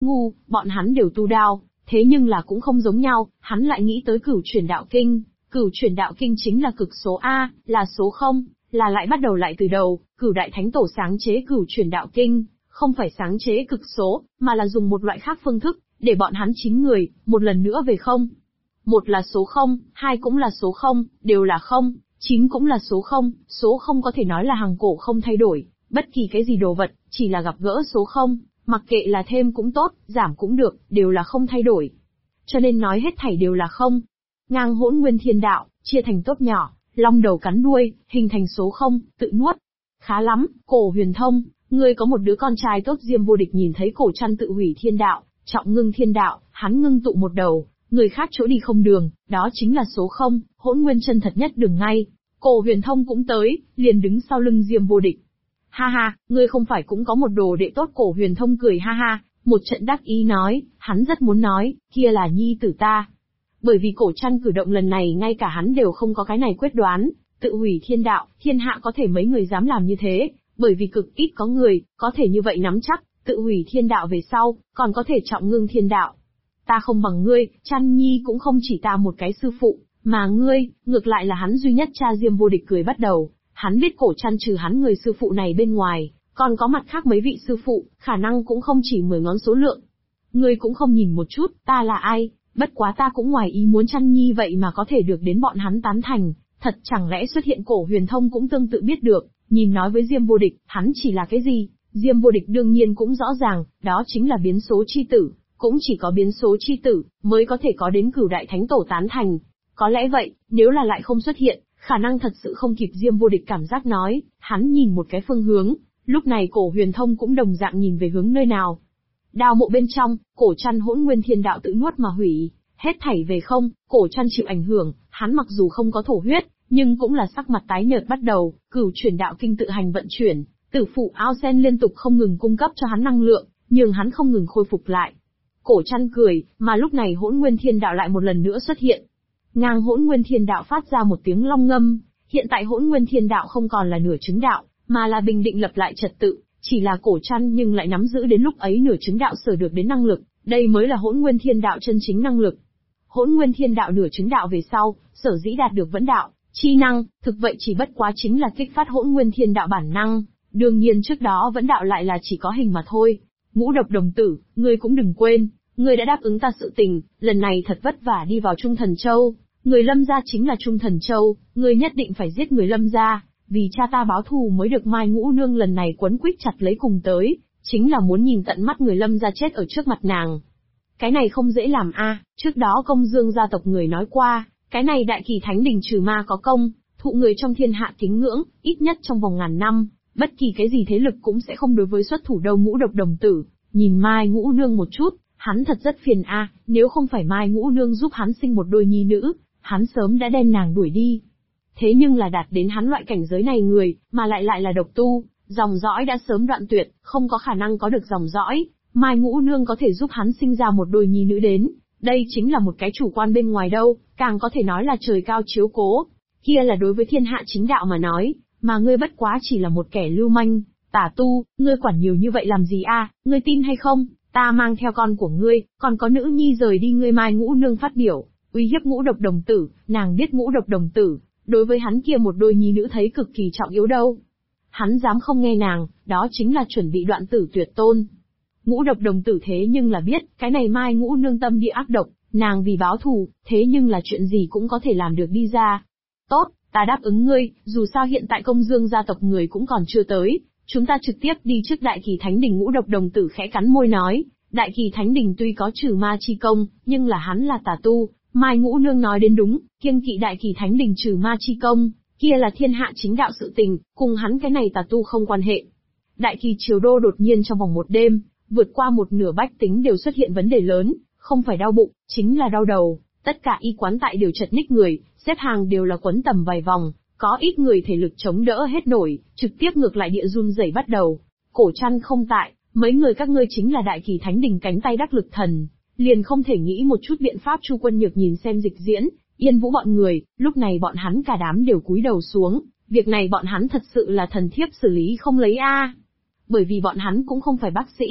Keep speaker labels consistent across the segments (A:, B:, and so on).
A: ngu, bọn hắn đều tu đao, thế nhưng là cũng không giống nhau, hắn lại nghĩ tới cửu chuyển đạo kinh. Cửu chuyển đạo kinh chính là cực số A, là số 0, là lại bắt đầu lại từ đầu, cửu đại thánh tổ sáng chế cửu chuyển đạo kinh, không phải sáng chế cực số, mà là dùng một loại khác phương thức, để bọn hắn 9 người, một lần nữa về không. Một là số 0, hai cũng là số 0, đều là 0, 9 cũng là số 0 có thể nói là hàng cổ không thay đổi, bất kỳ cái gì đồ vật, chỉ là gặp gỡ số 0, mặc kệ là thêm cũng tốt, giảm cũng được, đều là không thay đổi. Cho nên nói hết thảy đều là không. Ngang hỗn nguyên thiên đạo, chia thành tốt nhỏ, long đầu cắn đuôi, hình thành số 0, tự nuốt. Khá lắm, Cổ Huyền Thông, ngươi có một đứa con trai tốt. Diêm Vô Địch nhìn thấy Cổ Trăn tự hủy thiên đạo, trọng ngưng thiên đạo, hắn ngưng tụ một đầu, người khác chỗ đi không đường, đó chính là số 0, hỗn nguyên chân thật nhất đường ngay. Cổ Huyền Thông cũng tới, liền đứng sau lưng Diêm Vô Địch. Ha ha, ngươi không phải cũng có một đồ đệ tốt. Cổ Huyền Thông cười ha ha, một trận đắc ý nói, hắn rất muốn nói, kia là nhi tử ta. Bởi vì Cổ Trăn cử động lần này ngay cả hắn đều không có cái này quyết đoán, tự hủy thiên đạo, thiên hạ có thể mấy người dám làm như thế, bởi vì cực ít có người, có thể như vậy nắm chắc, tự hủy thiên đạo về sau, còn có thể trọng ngưng thiên đạo. Ta không bằng ngươi, Trăn nhi cũng không chỉ ta một cái sư phụ, mà ngươi, ngược lại là hắn duy nhất cha. Diêm Vô Địch cười bắt đầu, hắn biết Cổ Trăn trừ hắn người sư phụ này bên ngoài, còn có mặt khác mấy vị sư phụ, khả năng cũng không chỉ 10 ngón số lượng. Ngươi cũng không nhìn một chút, ta là ai, bất quá ta cũng ngoài ý muốn Trăn nhi vậy mà có thể được đến bọn hắn tán thành, thật chẳng lẽ xuất hiện. Cổ Huyền Thông cũng tương tự biết được, nhìn nói với Diêm Vô Địch, hắn chỉ là cái gì, Diêm Vô Địch đương nhiên cũng rõ ràng, đó chính là biến số chi tử, cũng chỉ có biến số chi tử, mới có thể có đến cửu đại thánh tổ tán thành. Có lẽ vậy, nếu là lại không xuất hiện, khả năng thật sự không kịp. Diêm Vô Địch cảm giác nói, hắn nhìn một cái phương hướng, lúc này Cổ Huyền Thông cũng đồng dạng nhìn về hướng nơi nào. Đao mộ bên trong, Cổ Trăn hỗn nguyên thiên đạo tự nuốt mà hủy, hết thảy về không. Cổ Trăn chịu ảnh hưởng, hắn mặc dù không có thổ huyết, nhưng cũng là sắc mặt tái nhợt bắt đầu, cửu chuyển đạo kinh tự hành vận chuyển, tử phụ ao sen liên tục không ngừng cung cấp cho hắn năng lượng, nhưng hắn không ngừng khôi phục lại. Cổ Trăn cười, mà lúc này hỗn nguyên thiên đạo lại một lần nữa xuất hiện. Ngang hỗn nguyên thiên đạo phát ra một tiếng long ngâm, hiện tại hỗn nguyên thiên đạo không còn là nửa chứng đạo, mà là bình định lập lại trật tự, chỉ là Cổ Trăn nhưng lại nắm giữ đến lúc ấy nửa chứng đạo sở được đến năng lực, đây mới là hỗn nguyên thiên đạo chân chính năng lực. Hỗn nguyên thiên đạo nửa chứng đạo về sau, sở dĩ đạt được vẫn đạo, chi năng, thực vậy chỉ bất quá chính là kích phát hỗn nguyên thiên đạo bản năng, đương nhiên trước đó vẫn đạo lại là chỉ có hình mà thôi. Ngũ độc đồng tử, ngươi cũng đừng quên, ngươi đã đáp ứng ta sự tình, lần này thật vất vả đi vào Trung Thần Châu, người Lâm gia chính là Trung Thần Châu, ngươi nhất định phải giết người Lâm gia, vì cha ta báo thù mới được. Mai Ngũ Nương lần này quấn quýt chặt lấy cùng tới, chính là muốn nhìn tận mắt người Lâm gia chết ở trước mặt nàng. Cái này không dễ làm a, trước đó Công Dương gia tộc người nói qua, cái này Đại Kỳ Thánh Đình trừ ma có công, thụ người trong thiên hạ kính ngưỡng, ít nhất trong vòng ngàn năm, bất kỳ cái gì thế lực cũng sẽ không đối với xuất thủ đâu. Ngũ độc đồng tử, nhìn Mai Ngũ Nương một chút, hắn thật rất phiền a, nếu không phải Mai Ngũ Nương giúp hắn sinh một đôi nhi nữ, hắn sớm đã đem nàng đuổi đi. Thế nhưng là đạt đến hắn loại cảnh giới này người, mà lại là độc tu, dòng dõi đã sớm đoạn tuyệt, không có khả năng có được dòng dõi. Mai Ngũ Nương có thể giúp hắn sinh ra một đôi nhi nữ đến, đây chính là một cái chủ quan bên ngoài đâu, càng có thể nói là trời cao chiếu cố. Kia là đối với thiên hạ chính đạo mà nói, mà ngươi bất quá chỉ là một kẻ lưu manh, tà tu, ngươi quản nhiều như vậy làm gì a? Ngươi tin hay không, ta mang theo con của ngươi, còn có nữ nhi rời đi. Ngươi Mai Ngũ Nương phát biểu, uy hiếp Ngũ độc đồng tử, nàng biết Ngũ độc đồng tử, đối với hắn kia một đôi nhi nữ thấy cực kỳ trọng yếu đâu. Hắn dám không nghe nàng, đó chính là chuẩn bị đoạn tử tuyệt tôn. Ngũ độc đồng tử thế nhưng là biết, cái này Mai Ngũ Nương tâm địa ác độc, nàng vì báo thù, thế nhưng là chuyện gì cũng có thể làm được đi ra. Tốt, ta đáp ứng ngươi, dù sao hiện tại Công Dương gia tộc người cũng còn chưa tới, chúng ta trực tiếp đi trước Đại Kỳ Thánh Đình. Ngũ độc đồng tử khẽ cắn môi nói, Đại Kỳ Thánh Đình tuy có trừ ma chi công, nhưng là hắn là tà tu. Mai Ngũ Nương nói đến đúng, kiêng kỵ Đại Kỳ Thánh Đình trừ ma chi công, kia là thiên hạ chính đạo sự tình, cùng hắn cái này tà tu không quan hệ. Đại Kỳ Triều Đô đột nhiên trong vòng một đêm, vượt qua một nửa bách tính đều xuất hiện vấn đề lớn, không phải đau bụng, chính là đau đầu. Tất cả y quán tại đều chật ních người, xếp hàng đều là quấn tầm vài vòng, có ít người thể lực chống đỡ hết nổi, trực tiếp ngược lại địa run rẩy bắt đầu. Cổ Trăn không tại, mấy người các ngươi chính là Đại Kỳ Thánh Đình cánh tay đắc lực thần, liền không thể nghĩ một chút biện pháp. Chu Quân Nhược nhìn xem dịch diễn, Yên Vũ bọn người, lúc này bọn hắn cả đám đều cúi đầu xuống, việc này bọn hắn thật sự là thần thiếp xử lý không lấy a. Bởi vì bọn hắn cũng không phải bác sĩ,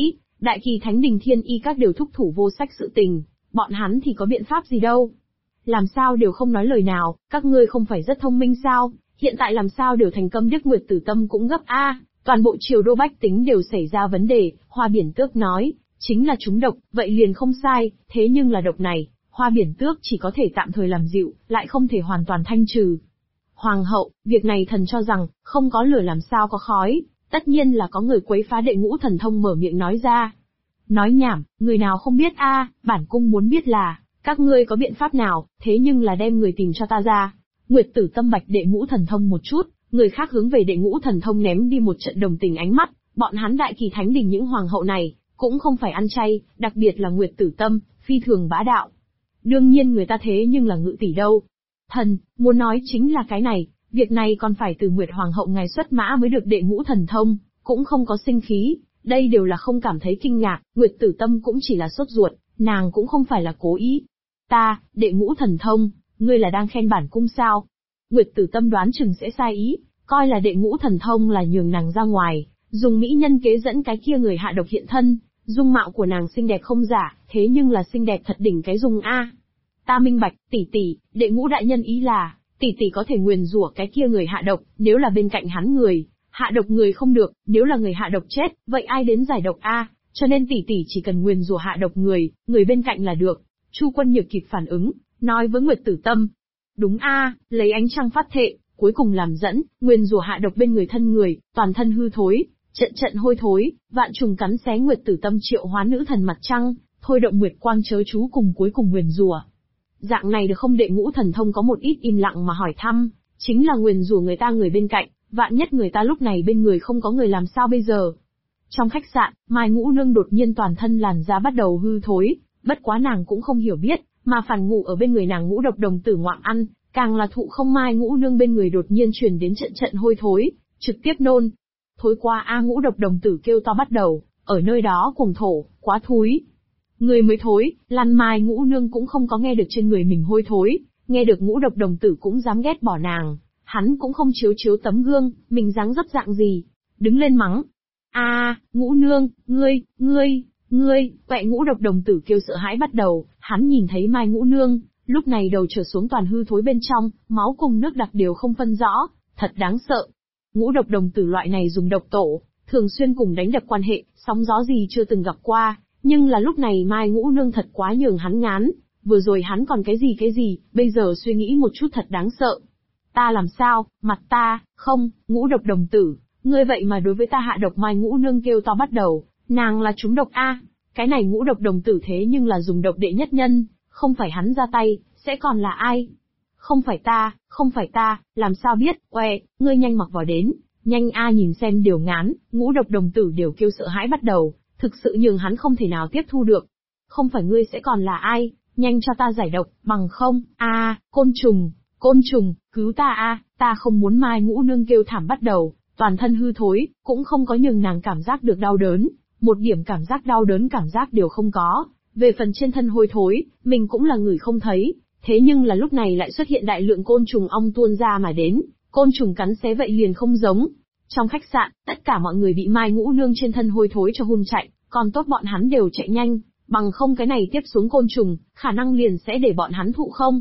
A: Đại Kỳ Thánh Đình Thiên Y các đều thúc thủ vô sách sự tình, bọn hắn thì có biện pháp gì đâu. Làm sao đều không nói lời nào, các ngươi không phải rất thông minh sao, hiện tại làm sao đều thành câm điếc Nguyệt Tử Tâm cũng gấp a, toàn bộ triều đô bách tính đều xảy ra vấn đề, Hoa Biển Tước nói, chính là trúng độc, vậy liền không sai, thế nhưng là độc này, Hoa Biển Tước chỉ có thể tạm thời làm dịu, lại không thể hoàn toàn thanh trừ. Hoàng hậu, việc này thần cho rằng, không có lửa làm sao có khói, tất nhiên là có người quấy phá đệ ngũ thần thông mở miệng nói ra. Nói nhảm, người nào không biết a, bản cung muốn biết là, các ngươi có biện pháp nào, thế nhưng là đem người tìm cho ta ra. Nguyệt Tử Tâm bạch đệ ngũ thần thông một chút, người khác hướng về đệ ngũ thần thông ném đi một trận đồng tình ánh mắt, bọn hắn Đại Kỳ Thánh Đình những hoàng hậu này, cũng không phải ăn chay, đặc biệt là Nguyệt Tử Tâm, phi thường bá đạo. Đương nhiên người ta thế nhưng là ngự tỷ đâu. Thần, muốn nói chính là cái này, việc này còn phải từ Nguyệt Hoàng hậu ngài xuất mã mới được đệ ngũ thần thông, cũng không có sinh khí, đây đều là không cảm thấy kinh ngạc, Nguyệt Tử Tâm cũng chỉ là sốt ruột, nàng cũng không phải là cố ý. Ta, đệ ngũ thần thông, ngươi là đang khen bản cung sao? Nguyệt Tử Tâm đoán chừng sẽ sai ý, coi là đệ ngũ thần thông là nhường nàng ra ngoài, dùng mỹ nhân kế dẫn cái kia người hạ độc hiện thân, dung mạo của nàng xinh đẹp không giả, thế nhưng là xinh đẹp thật đỉnh cái dung a. Ta minh bạch, tỷ tỷ, đệ ngũ đại nhân ý là, tỷ tỷ có thể nguyền rủa cái kia người hạ độc, nếu là bên cạnh hắn người, hạ độc người không được, nếu là người hạ độc chết, vậy ai đến giải độc a? Cho nên tỷ tỷ chỉ cần nguyền rủa hạ độc người bên cạnh là được. Chu Quân Nhược kịp phản ứng, nói với Nguyệt Tử Tâm. Đúng a, lấy ánh trăng phát thệ, cuối cùng làm dẫn, nguyền rủa hạ độc bên người thân người, toàn thân hư thối, trận trận hôi thối, vạn trùng cắn xé. Nguyệt Tử Tâm triệu hóa nữ thần mặt trăng, thôi động nguyệt quang chớ chú cùng cuối cùng nguyền rủa. Dạng này được không? Đệ ngũ thần thông có một ít im lặng mà hỏi thăm, chính là nguyền rủa người ta người bên cạnh, vạn nhất người ta lúc này bên người không có người làm sao bây giờ? Trong khách sạn, Mai Ngũ Nương đột nhiên toàn thân làn da bắt đầu hư thối, bất quá nàng cũng không hiểu biết, mà phản ngủ ở bên người nàng Ngũ Độc Đồng Tử ngoạm ăn, càng là thụ không. Mai Ngũ Nương bên người đột nhiên truyền đến trận trận hôi thối, trực tiếp nôn. Thối qua a, Ngũ Độc Đồng Tử kêu to bắt đầu, ở nơi đó cuồng thổ, quá thúi. Người mới thối, Lan Mai Ngũ Nương cũng không có nghe được trên người mình hôi thối, nghe được Ngũ Độc Đồng Tử cũng dám ghét bỏ nàng, hắn cũng không chiếu chiếu tấm gương, mình dáng dấp dạng gì, đứng lên mắng. A, Ngũ Nương, ngươi, quẹ. Ngũ Độc Đồng Tử kêu sợ hãi bắt đầu, hắn nhìn thấy Mai Ngũ Nương, lúc này đầu trở xuống toàn hư thối bên trong, máu cùng nước đặc đều không phân rõ, thật đáng sợ. Ngũ Độc Đồng Tử loại này dùng độc tổ, thường xuyên cùng đánh đập quan hệ, sóng gió gì chưa từng gặp qua, nhưng là lúc này Mai Ngũ Nương thật quá nhường hắn ngán, vừa rồi hắn còn cái gì, bây giờ suy nghĩ một chút thật đáng sợ. Ta làm sao, mặt ta, không, Ngũ Độc Đồng Tử, ngươi vậy mà đối với ta hạ độc? Mai Ngũ Nương kêu to bắt đầu, nàng là trúng độc a, cái này Ngũ Độc Đồng Tử thế nhưng là dùng độc đệ nhất nhân, không phải hắn ra tay, sẽ còn là ai? Không phải ta, làm sao biết? Oe, ngươi nhanh mặc vào đến, nhanh a, nhìn xem đều ngán. Ngũ Độc Đồng Tử đều kêu sợ hãi bắt đầu, thực sự nhường hắn không thể nào tiếp thu được. Không phải ngươi sẽ còn là ai? Nhanh cho ta giải độc, bằng không, côn trùng, cứu ta a, ta không muốn. Mai Ngũ Nương kêu thảm bắt đầu, toàn thân hư thối, cũng không có nhường nàng cảm giác được đau đớn, một điểm cảm giác đau đớn cảm giác đều không có. Về phần trên thân hôi thối, mình cũng là người không thấy, thế nhưng là lúc này lại xuất hiện đại lượng côn trùng ong tuôn ra mà đến, côn trùng cắn xé vậy liền không giống. Trong khách sạn, tất cả mọi người bị Mai Ngũ Nương trên thân hôi thối cho hun chạy, còn tốt bọn hắn đều chạy nhanh, bằng không cái này tiếp xuống côn trùng, khả năng liền sẽ để bọn hắn thụ không.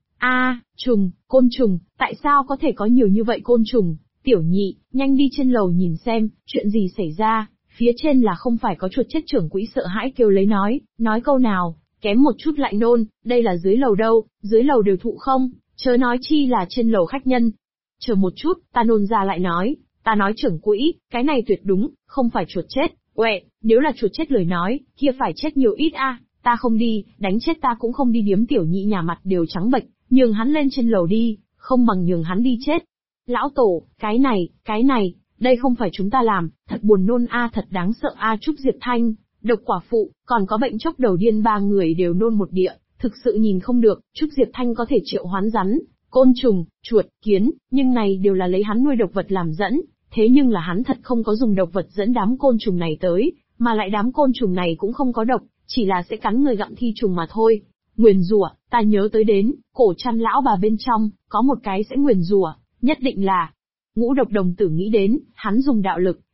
A: Côn trùng, tại sao có thể có nhiều như vậy côn trùng? Tiểu Nhị, nhanh đi trên lầu nhìn xem, chuyện gì xảy ra, phía trên là không phải có chuột chết? Trưởng quỹ sợ hãi kêu lấy nói câu nào, kém một chút lại nôn, đây là dưới lầu đâu, dưới lầu đều thụ không, chớ nói chi là trên lầu khách nhân. Chờ một chút, ta nôn ra lại nói, ta nói trưởng quỹ, cái này tuyệt đúng, không phải chuột chết, uệ, nếu là chuột chết lời nói, kia phải chết nhiều ít a, ta không đi, đánh chết ta cũng không đi. Điếm Tiểu Nhị nhà mặt đều trắng bệch, nhường hắn lên trên lầu đi, không bằng nhường hắn đi chết. Lão tổ, cái này, đây không phải chúng ta làm, thật buồn nôn a, thật đáng sợ a. Trúc Diệp Thanh, Độc Quả Phụ, còn có bệnh chốc đầu điên, ba người đều nôn một địa, thực sự nhìn không được. Trúc Diệp Thanh có thể triệu hoán rắn, côn trùng, chuột, kiến, nhưng này đều là lấy hắn nuôi độc vật làm dẫn, thế nhưng là hắn thật không có dùng độc vật dẫn đám côn trùng này tới, mà lại đám côn trùng này cũng không có độc, chỉ là sẽ cắn người gặm thi trùng mà thôi. Nguyền rủa, ta nhớ tới đến, cổ chăn lão bà bên trong, có một cái sẽ nguyền rủa, nhất định là. Ngũ Độc Đồng Tử nghĩ đến, hắn dùng đạo lực,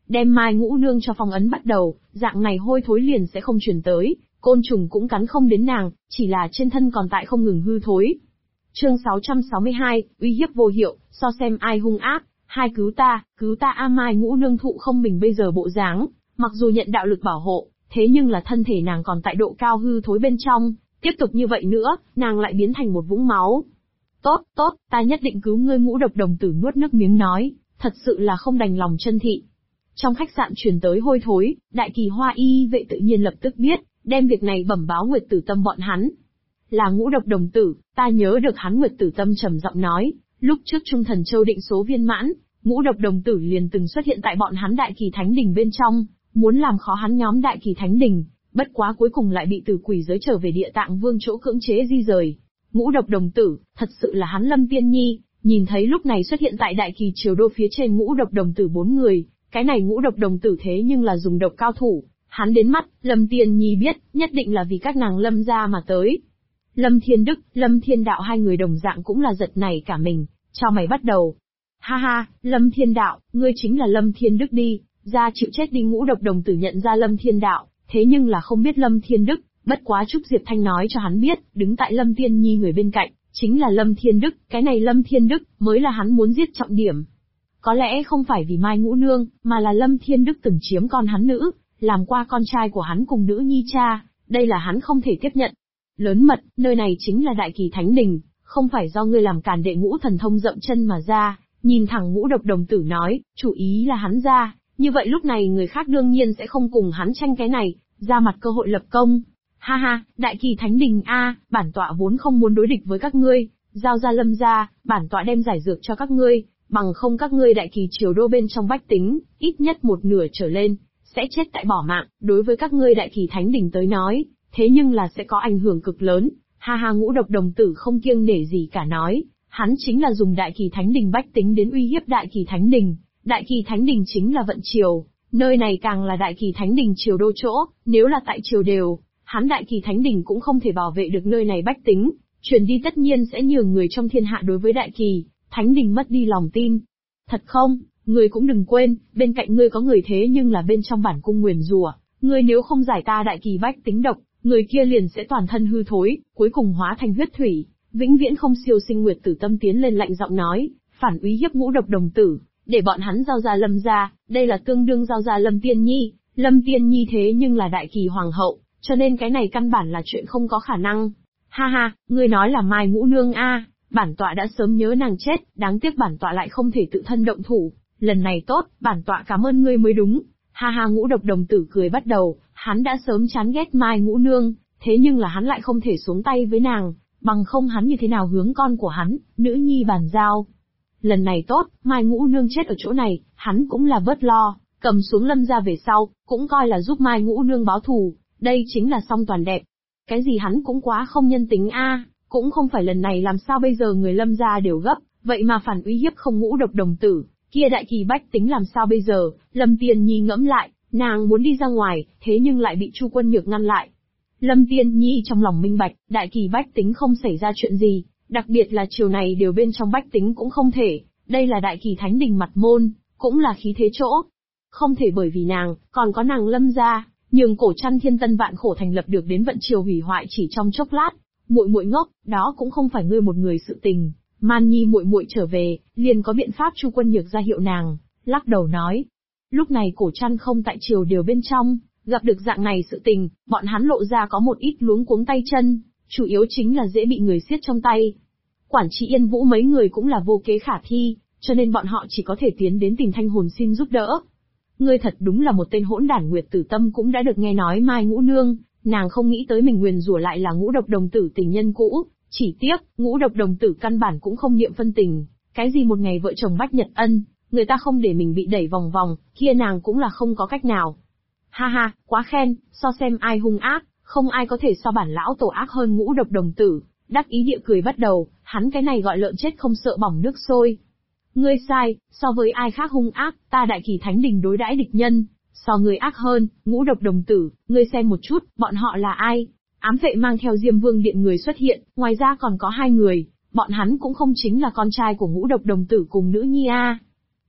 A: đem Mai Ngũ Nương cho phong ấn bắt đầu, dạng này hôi thối liền sẽ không truyền tới, côn trùng cũng cắn không đến nàng, chỉ là trên thân còn tại không ngừng hư thối. Chương 662, uy hiếp vô hiệu, so xem ai hung ác, hai cứu ta a Mai Ngũ Nương thụ không mình bây giờ bộ dáng, mặc dù nhận đạo lực bảo hộ, thế nhưng là thân thể nàng còn tại độ cao hư thối bên trong, tiếp tục như vậy nữa, nàng lại biến thành một vũng máu. Tốt, ta nhất định cứu ngươi. Ngũ Độc Đồng Tử nuốt nước miếng nói, thật sự là không đành lòng chân thị. Trong khách sạn truyền tới hôi thối, Đại Kỳ Hoa y vệ tự nhiên lập tức biết, đem việc này bẩm báo Nguyệt Tử Tâm bọn hắn. Là Ngũ Độc Đồng Tử, ta nhớ được hắn. Nguyệt Tử Tâm trầm giọng nói, lúc trước Trung Thần Châu định số viên mãn, Ngũ Độc Đồng Tử liền từng xuất hiện tại bọn hắn Đại Kỳ Thánh Đình bên trong, muốn làm khó hắn nhóm Đại Kỳ Thánh Đình, bất quá cuối cùng lại bị Tử Quỷ giới trở về Địa Tạng Vương chỗ cưỡng chế di rời. Ngũ Độc Đồng Tử, thật sự là hắn. Lâm Tiên Nhi, nhìn thấy lúc này xuất hiện tại Đại Kỳ Triều Đô phía trên Ngũ Độc Đồng Tử 4 người, cái này Ngũ Độc Đồng Tử thế nhưng là dùng độc cao thủ, hắn đến mắt, Lâm Tiên Nhi biết, nhất định là vì các nàng Lâm gia mà tới. Lâm Thiên Đức, Lâm Thiên Đạo hai người đồng dạng cũng là giật nảy cả mình, chào mày bắt đầu. Ha ha, Lâm Thiên Đạo, ngươi chính là Lâm Thiên Đức đi, ra chịu chết đi. Ngũ Độc Đồng Tử nhận ra Lâm Thiên Đạo, thế nhưng là không biết Lâm Thiên Đức, bất quá Trúc Diệp Thanh nói cho hắn biết, đứng tại Lâm Tiên Nhi người bên cạnh, chính là Lâm Thiên Đức, cái này Lâm Thiên Đức, mới là hắn muốn giết trọng điểm. Có lẽ không phải vì Mai Ngũ Nương, mà là Lâm Thiên Đức từng chiếm con hắn nữ, làm qua con trai của hắn cùng nữ nhi cha, đây là hắn không thể tiếp nhận. Lớn mật, nơi này chính là Đại Kỳ Thánh Đình, không phải do ngươi làm càn. Đệ Ngũ Thần Thông dậm chân mà ra, nhìn thẳng Ngũ Độc Đồng Tử nói, chủ ý là hắn ra, như vậy lúc này người khác đương nhiên sẽ không cùng hắn tranh cái này, ra mặt cơ hội lập công. Ha ha, Đại Kỳ Thánh Đình a, bản tọa vốn không muốn đối địch với các ngươi, giao ra Lâm gia, bản tọa đem giải dược cho các ngươi, bằng không các ngươi Đại Kỳ Triều Đô bên trong bách tính, ít nhất một nửa trở lên, sẽ chết tại bỏ mạng, đối với các ngươi Đại Kỳ Thánh Đình tới nói, thế nhưng là sẽ có ảnh hưởng cực lớn. Ha ha, Ngũ Độc Đồng Tử không kiêng nể gì cả nói, hắn chính là dùng Đại Kỳ Thánh Đình bách tính đến uy hiếp Đại Kỳ Thánh Đình. Đại Kỳ Thánh Đình chính là vận triều, nơi này càng là Đại Kỳ Thánh Đình triều đô chỗ, nếu là tại triều đều, hắn Đại Kỳ Thánh Đình cũng không thể bảo vệ được nơi này bách tính, truyền đi tất nhiên sẽ nhường người trong thiên hạ đối với Đại Kỳ Thánh Đình mất đi lòng tin. Thật không, ngươi cũng đừng quên, bên cạnh ngươi có người thế nhưng là bên trong bản cung nguyền rủa, ngươi nếu không giải ta Đại Kỳ bách tính độc, người kia liền sẽ toàn thân hư thối, cuối cùng hóa thành huyết thủy, vĩnh viễn không siêu sinh. Nguyệt Tử Tâm tiến lên lạnh giọng nói, phản uy hiếp Ngũ Độc Đồng Tử, để bọn hắn giao ra Lâm gia, đây là tương đương giao ra Lâm Tiên Nhi. Lâm Tiên Nhi thế nhưng là Đại Kỳ Hoàng hậu, cho nên cái này căn bản là chuyện không có khả năng. Ha ha, ngươi nói là Mai Ngũ Nương a, bản tọa đã sớm nhớ nàng chết, đáng tiếc bản tọa lại không thể tự thân động thủ, lần này tốt, bản tọa cảm ơn ngươi mới đúng. Ha ha, Ngũ Độc Đồng Tử cười bắt đầu, hắn đã sớm chán ghét Mai Ngũ Nương, thế nhưng là hắn lại không thể xuống tay với nàng, bằng không hắn như thế nào hướng con của hắn, nữ nhi bàn giao. Lần này tốt, Mai Ngũ Nương chết ở chỗ này, hắn cũng là bớt lo, cầm xuống Lâm gia về sau, cũng coi là giúp Mai Ngũ Nương báo thù, đây chính là song toàn đẹp. Cái gì hắn cũng quá không nhân tính a, cũng không phải lần này làm sao bây giờ người Lâm gia đều gấp, vậy mà phản uy hiếp không Ngũ Độc Đồng Tử, kia Đại Kỳ bách tính làm sao bây giờ? Lâm Tiên Nhi ngẫm lại, nàng muốn đi ra ngoài, thế nhưng lại bị Chu Quân Nhược ngăn lại. Lâm Tiên Nhi trong lòng minh bạch, Đại Kỳ bách tính không xảy ra chuyện gì, đặc biệt là chiều này đều bên trong bách tính cũng không thể, đây là Đại Kỳ Thánh Đình mặt môn, cũng là khí thế chỗ. Không thể bởi vì nàng, còn có nàng Lâm gia, nhường Cổ Trăn thiên tân vạn khổ thành lập được đến vận triều hủy hoại chỉ trong chốc lát. Muội muội ngốc, đó cũng không phải ngươi một người sự tình. Man Nhi muội muội trở về, liền có biện pháp. Chu Quân Nhược ra hiệu nàng, lắc đầu nói. Lúc này Cổ Trăn không tại triều đều bên trong, gặp được dạng này sự tình, bọn hắn lộ ra có một ít luống cuống tay chân, chủ yếu chính là dễ bị người siết trong tay. Quản trị Yên Vũ mấy người cũng là vô kế khả thi, cho nên bọn họ chỉ có thể tiến đến tìm Thanh Hồn xin giúp đỡ. Ngươi thật đúng là một tên hỗn đản. Nguyệt Tử Tâm cũng đã được nghe nói Mai Ngũ Nương, nàng không nghĩ tới mình nguyền rủa lại là Ngũ Độc Đồng Tử tình nhân cũ, chỉ tiếc, Ngũ Độc Đồng Tử căn bản cũng không niệm phân tình, cái gì một ngày vợ chồng bách nhật ân, người ta không để mình bị đẩy vòng vòng, kia nàng cũng là không có cách nào. Ha ha, quá khen, so xem ai hung ác, không ai có thể so bản lão tổ ác hơn Ngũ Độc Đồng Tử. Đắc ý địa cười bắt đầu, hắn cái này gọi lợn chết không sợ bỏng nước sôi. Ngươi sai, so với ai khác hung ác, ta Đại Kỳ Thánh Đình đối đãi địch nhân, so ngươi ác hơn. Ngũ Độc Đồng Tử, ngươi xem một chút, bọn họ là ai? Ám vệ mang theo Diêm Vương điện người xuất hiện, ngoài ra còn có 2 người, bọn hắn cũng không chính là con trai của Ngũ Độc Đồng Tử cùng nữ nhi a.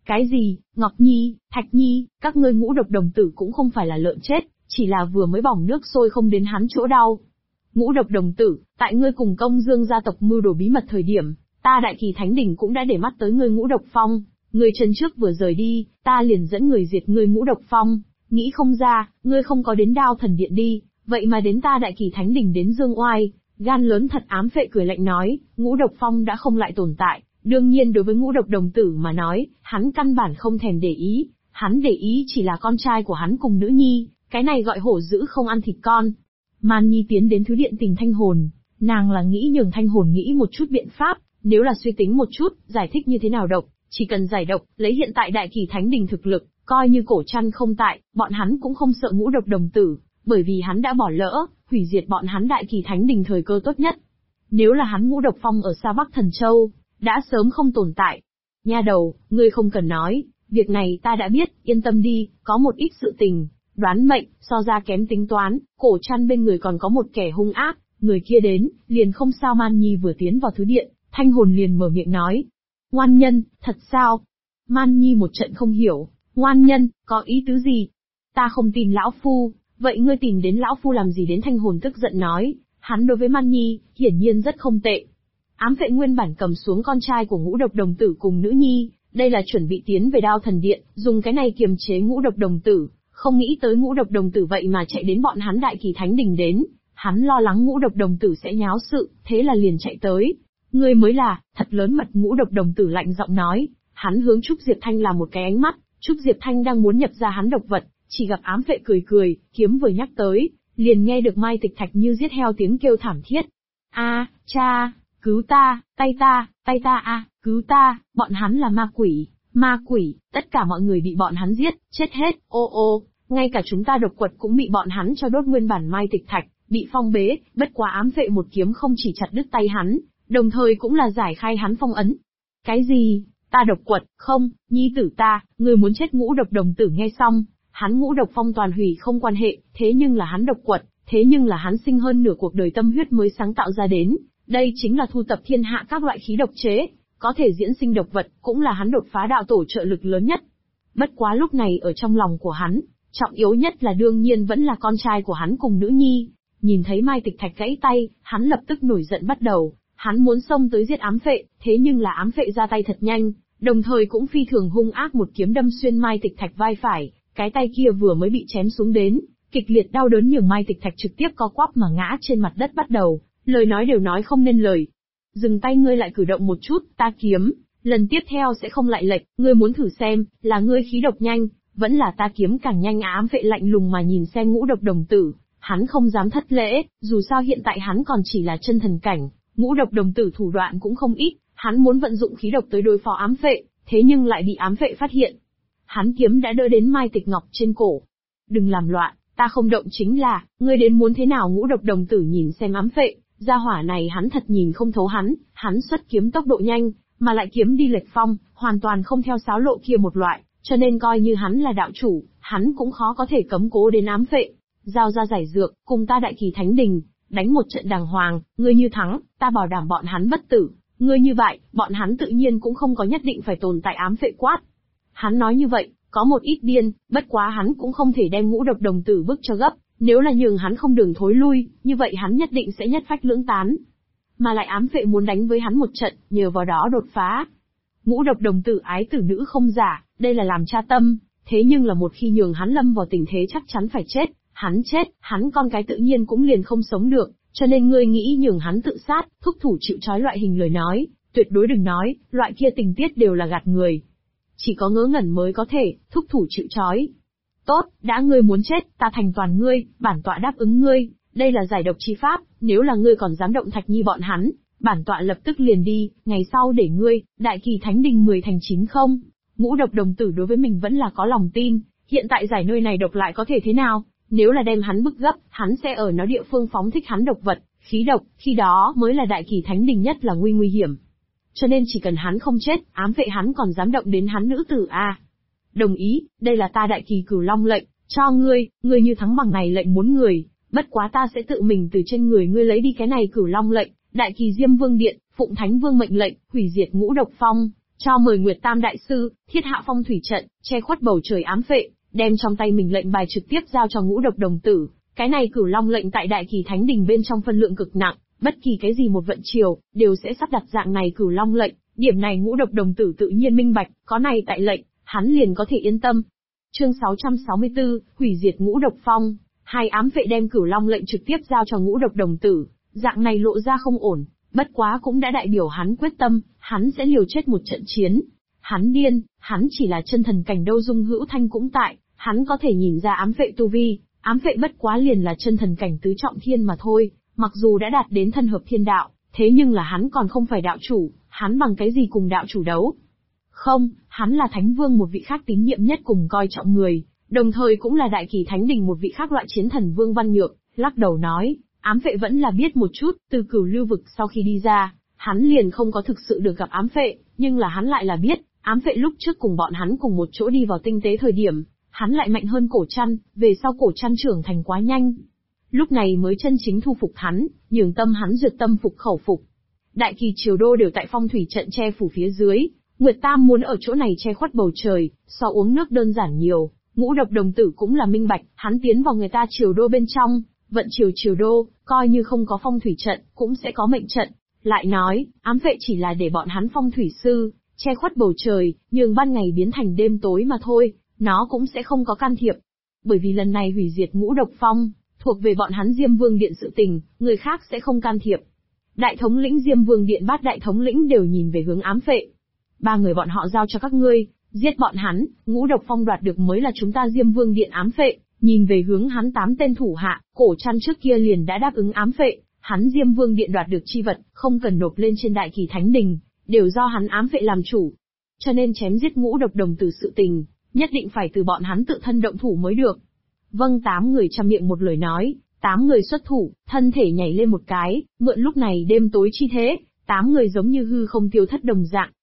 A: Cái gì, Ngọc Nhi, Thạch Nhi, các ngươi ngũ độc đồng tử cũng không phải là lợn chết, chỉ là vừa mới bỏng nước sôi không đến hắn chỗ đau. Ngũ độc đồng tử, tại ngươi cùng Công Dương gia tộc mưu đồ bí mật thời điểm, ta Đại Kỳ Thánh Đình cũng đã để mắt tới ngươi Ngũ Độc Phong, ngươi chân trước vừa rời đi, ta liền dẫn người diệt ngươi Ngũ Độc Phong, nghĩ không ra, ngươi không có đến Đao Thần Điện đi, vậy mà đến ta Đại Kỳ Thánh Đình đến dương oai, gan lớn thật. Ám Phệ cười lạnh nói, Ngũ Độc Phong đã không lại tồn tại, đương nhiên đối với Ngũ Độc đồng tử mà nói, hắn căn bản không thèm để ý, hắn để ý chỉ là con trai của hắn cùng nữ nhi, cái này gọi hổ dữ không ăn thịt con. Man Nhi tiến đến thứ điện tìm Thanh Hồn, nàng là nghĩ nhường Thanh Hồn nghĩ một chút biện pháp, nếu là suy tính một chút, giải thích như thế nào độc, chỉ cần giải độc, lấy hiện tại Đại Kỳ Thánh Đình thực lực, coi như cổ chăn không tại, bọn hắn cũng không sợ Ngũ Độc đồng tử, bởi vì hắn đã bỏ lỡ, hủy diệt bọn hắn Đại Kỳ Thánh Đình thời cơ tốt nhất. Nếu là hắn Ngũ Độc Phong ở xa Bắc Thần Châu, đã sớm không tồn tại. Nha đầu, ngươi không cần nói, việc này ta đã biết, yên tâm đi, có một ít sự tình, đoán mệnh, so ra kém tính toán, cổ chăn bên người còn có một kẻ hung ác, người kia đến, liền không sao. Man Nhi vừa tiến vào thứ điện, Thanh Hồn liền mở miệng nói. Ngoan nhân, thật sao? Man Nhi một trận không hiểu, ngoan nhân, có ý tứ gì? Ta không tin lão phu, vậy ngươi tìm đến lão phu làm gì? Đến Thanh Hồn tức giận nói, hắn đối với Man Nhi, hiển nhiên rất không tệ. Ám Phệ nguyên bản cầm xuống con trai của Ngũ Độc đồng tử cùng nữ nhi, đây là chuẩn bị tiến về Đao Thần Điện, dùng cái này kiềm chế Ngũ Độc đồng tử, không nghĩ tới Ngũ Độc đồng tử vậy mà chạy đến bọn hắn Đại Kỳ Thánh Đình đến, hắn lo lắng Ngũ Độc đồng tử sẽ nháo sự, thế là liền chạy tới. Ngươi mới là, thật lớn mật. Ngũ Độc đồng tử lạnh giọng nói, hắn hướng Trúc Diệp Thanh làm một cái ánh mắt, Trúc Diệp Thanh đang muốn nhập ra hắn độc vật, chỉ gặp Ám Phệ cười cười, kiếm vừa nhắc tới, liền nghe được Mai Tịch Thạch như giết heo tiếng kêu thảm thiết. A, cha, cứu ta, tay ta a, cứu ta, bọn hắn là ma quỷ, tất cả mọi người bị bọn hắn giết, chết hết, ô, ngay cả chúng ta độc quật cũng bị bọn hắn cho đốt nguyên bản Mai Tịch Thạch, bị phong bế, bất quá Ám Phệ một kiếm không chỉ chặt đứt tay hắn, đồng thời cũng là giải khai hắn phong ấn. Cái gì? Ta độc quật, không, nhi tử ta, ngươi muốn chết. Ngũ Độc đồng tử nghe xong, hắn Ngũ Độc Phong toàn hủy không quan hệ, thế nhưng là hắn độc quật, thế nhưng là hắn sinh hơn nửa cuộc đời tâm huyết mới sáng tạo ra đến, đây chính là thu tập thiên hạ các loại khí độc chế, có thể diễn sinh độc vật, cũng là hắn đột phá đạo tổ trợ lực lớn nhất. Bất quá lúc này ở trong lòng của hắn, trọng yếu nhất là đương nhiên vẫn là con trai của hắn cùng nữ nhi. Nhìn thấy Mai Tịch Thạch gãy tay, hắn lập tức nổi giận bắt đầu, hắn muốn xông tới giết Ám Phệ, thế nhưng là Ám Phệ ra tay thật nhanh, đồng thời cũng phi thường hung ác, một kiếm đâm xuyên Mai Tịch Thạch vai phải, cái tay kia vừa mới bị chém xuống đến, kịch liệt đau đớn nhường Mai Tịch Thạch trực tiếp co quắp mà ngã trên mặt đất bắt đầu, lời nói đều nói không nên lời. Dừng tay, ngươi lại cử động một chút, ta kiếm, lần tiếp theo sẽ không lại lệch, ngươi muốn thử xem, là ngươi khí độc nhanh, vẫn là ta kiếm càng nhanh? Ám Phệ lạnh lùng mà nhìn xem Ngũ Độc đồng tử, hắn không dám thất lễ, dù sao hiện tại hắn còn chỉ là chân thần cảnh, Ngũ Độc đồng tử thủ đoạn cũng không ít, hắn muốn vận dụng khí độc tới đối phó Ám Phệ, thế nhưng lại bị Ám Phệ phát hiện. Hắn kiếm đã đỡ đến Mai Tịch Ngọc trên cổ. Đừng làm loạn, ta không động chính là, ngươi đến muốn thế nào? Ngũ Độc đồng tử nhìn xem Ám Phệ, gia hỏa này hắn thật nhìn không thấu hắn xuất kiếm tốc độ nhanh, mà lại kiếm đi lệch phong, hoàn toàn không theo sáo lộ kia một loại, cho nên coi như hắn là đạo chủ, hắn cũng khó có thể cấm cố đến Ám Phệ. Giao ra giải dược, cùng ta Đại Kỳ Thánh Đình, đánh một trận đàng hoàng, ngươi như thắng, ta bảo đảm bọn hắn bất tử, ngươi như vậy, bọn hắn tự nhiên cũng không có nhất định phải tồn tại. Ám Phệ quát. Hắn nói như vậy, có một ít điên, bất quá hắn cũng không thể đem Ngũ Độc đồng tử bức cho gấp, nếu là nhường hắn không đường thối lui, như vậy hắn nhất định sẽ nhất phách lưỡng tán. Mà lại Ám Phệ muốn đánh với hắn một trận, nhờ vào đó đột phá. Ngũ Độc đồng tử ái tử nữ không giả, đây là làm cha tâm, thế nhưng là một khi nhường hắn lâm vào tình thế chắc chắn phải chết, hắn con cái tự nhiên cũng liền không sống được, cho nên ngươi nghĩ nhường hắn tự sát, thúc thủ chịu trói loại hình lời nói, tuyệt đối đừng nói, loại kia tình tiết đều là gạt người. Chỉ có ngớ ngẩn mới có thể, thúc thủ chịu trói. Tốt, đã ngươi muốn chết, ta thành toàn ngươi, bản tọa đáp ứng ngươi, đây là giải độc chi pháp, nếu là ngươi còn dám động Thạch Nhi bọn hắn, bản tọa lập tức liền đi, ngày sau để ngươi, Đại Kỳ Thánh Đình 10 thành 9 không. Ngũ Độc đồng tử đối với mình vẫn là có lòng tin, hiện tại giải nơi này độc lại có thể thế nào, nếu là đem hắn bức gấp, hắn sẽ ở nó địa phương phóng thích hắn độc vật, khí độc, khi đó mới là Đại Kỳ Thánh Đình nhất là nguy hiểm. Cho nên chỉ cần hắn không chết, Ám Phệ hắn còn dám động đến hắn nữ tử a. Đồng ý, đây là ta Đại Kỳ Cửu Long lệnh, cho ngươi như thắng bằng này lệnh muốn người, bất quá ta sẽ tự mình từ trên người ngươi lấy đi cái này Cửu Long lệnh, Đại Kỳ Diêm Vương Điện, Phụng Thánh Vương mệnh lệnh, hủy diệt Ngũ Độc Phong, cho mời Nguyệt Tam đại sư, thiết hạ phong thủy trận, che khuất bầu trời ám phệ, đem trong tay mình lệnh bài trực tiếp giao cho Ngũ Độc Đồng Tử. Cái này Cửu Long lệnh tại Đại Kỳ Thánh Đình bên trong phân lượng cực nặng, bất kỳ cái gì một vận triều, đều sẽ sắp đặt dạng này Cửu Long lệnh, điểm này Ngũ Độc Đồng Tử tự nhiên minh bạch, có này tại lệnh, hắn liền có thể yên tâm. Chương 664, hủy diệt Ngũ Độc Phong. Hai ám phệ đem Cửu Long lệnh trực tiếp giao cho Ngũ Độc Đồng Tử, dạng này lộ ra không ổn, bất quá cũng đã đại biểu hắn quyết tâm, hắn sẽ liều chết một trận chiến. Hắn điên, hắn chỉ là chân thần cảnh đâu Dung Hữu Thanh cũng tại, hắn có thể nhìn ra ám phệ tu vi, ám phệ bất quá liền là chân thần cảnh tứ trọng thiên mà thôi, mặc dù đã đạt đến thân hợp thiên đạo, thế nhưng là hắn còn không phải đạo chủ, hắn bằng cái gì cùng đạo chủ đấu? Không, hắn là Thánh Vương một vị khác tín nhiệm nhất cùng coi trọng người, đồng thời cũng là Đại Kỳ Thánh Đình một vị khác loại chiến thần Vương Văn Nhược, lắc đầu nói, ám phệ vẫn là biết một chút, từ Cửu Lưu vực sau khi đi ra, hắn liền không có thực sự được gặp ám phệ, nhưng là hắn lại là biết, ám phệ lúc trước cùng bọn hắn cùng một chỗ đi vào tinh tế thời điểm, hắn lại mạnh hơn Cổ Trăn, về sau Cổ Trăn trưởng thành quá nhanh. Lúc này mới chân chính thu phục hắn, nhường tâm hắn duyệt tâm phục khẩu phục. Đại Kỳ triều đô đều tại phong thủy trận che phủ phía dưới, Nguyệt Tam muốn ở chỗ này che khuất bầu trời, so uống nước đơn giản nhiều. Ngũ Độc Đồng Tử cũng là minh bạch, hắn tiến vào người ta triều đô bên trong, vận triều đô, coi như không có phong thủy trận, cũng sẽ có mệnh trận. Lại nói, ám phệ chỉ là để bọn hắn phong thủy sư, che khuất bầu trời, nhường ban ngày biến thành đêm tối mà thôi, nó cũng sẽ không có can thiệp. Bởi vì lần này hủy diệt Ngũ Độc Phong, thuộc về bọn hắn Diêm Vương Điện sự tình, người khác sẽ không can thiệp. Đại thống lĩnh Diêm Vương Điện Bát đại thống lĩnh đều nhìn về hướng ám phệ. Ba người bọn họ giao cho các ngươi, giết bọn hắn, Ngũ Độc Phong đoạt được mới là chúng ta Diêm Vương Điện ám phệ. Nhìn về hướng hắn 8 tên thủ hạ, Cổ Trăn trước kia liền đã đáp ứng ám phệ, hắn Diêm Vương Điện đoạt được chi vật, không cần nộp lên trên Đại Kỳ Thánh Đình, đều do hắn ám phệ làm chủ. Cho nên chém giết Ngũ Độc Đồng Tử sự tình, nhất định phải từ bọn hắn tự thân động thủ mới được. Vâng, 8 người chăm miệng một lời nói, 8 người xuất thủ, thân thể nhảy lên một cái, mượn lúc này đêm tối chi thế, 8 người giống như hư không tiêu thất đồng dạng.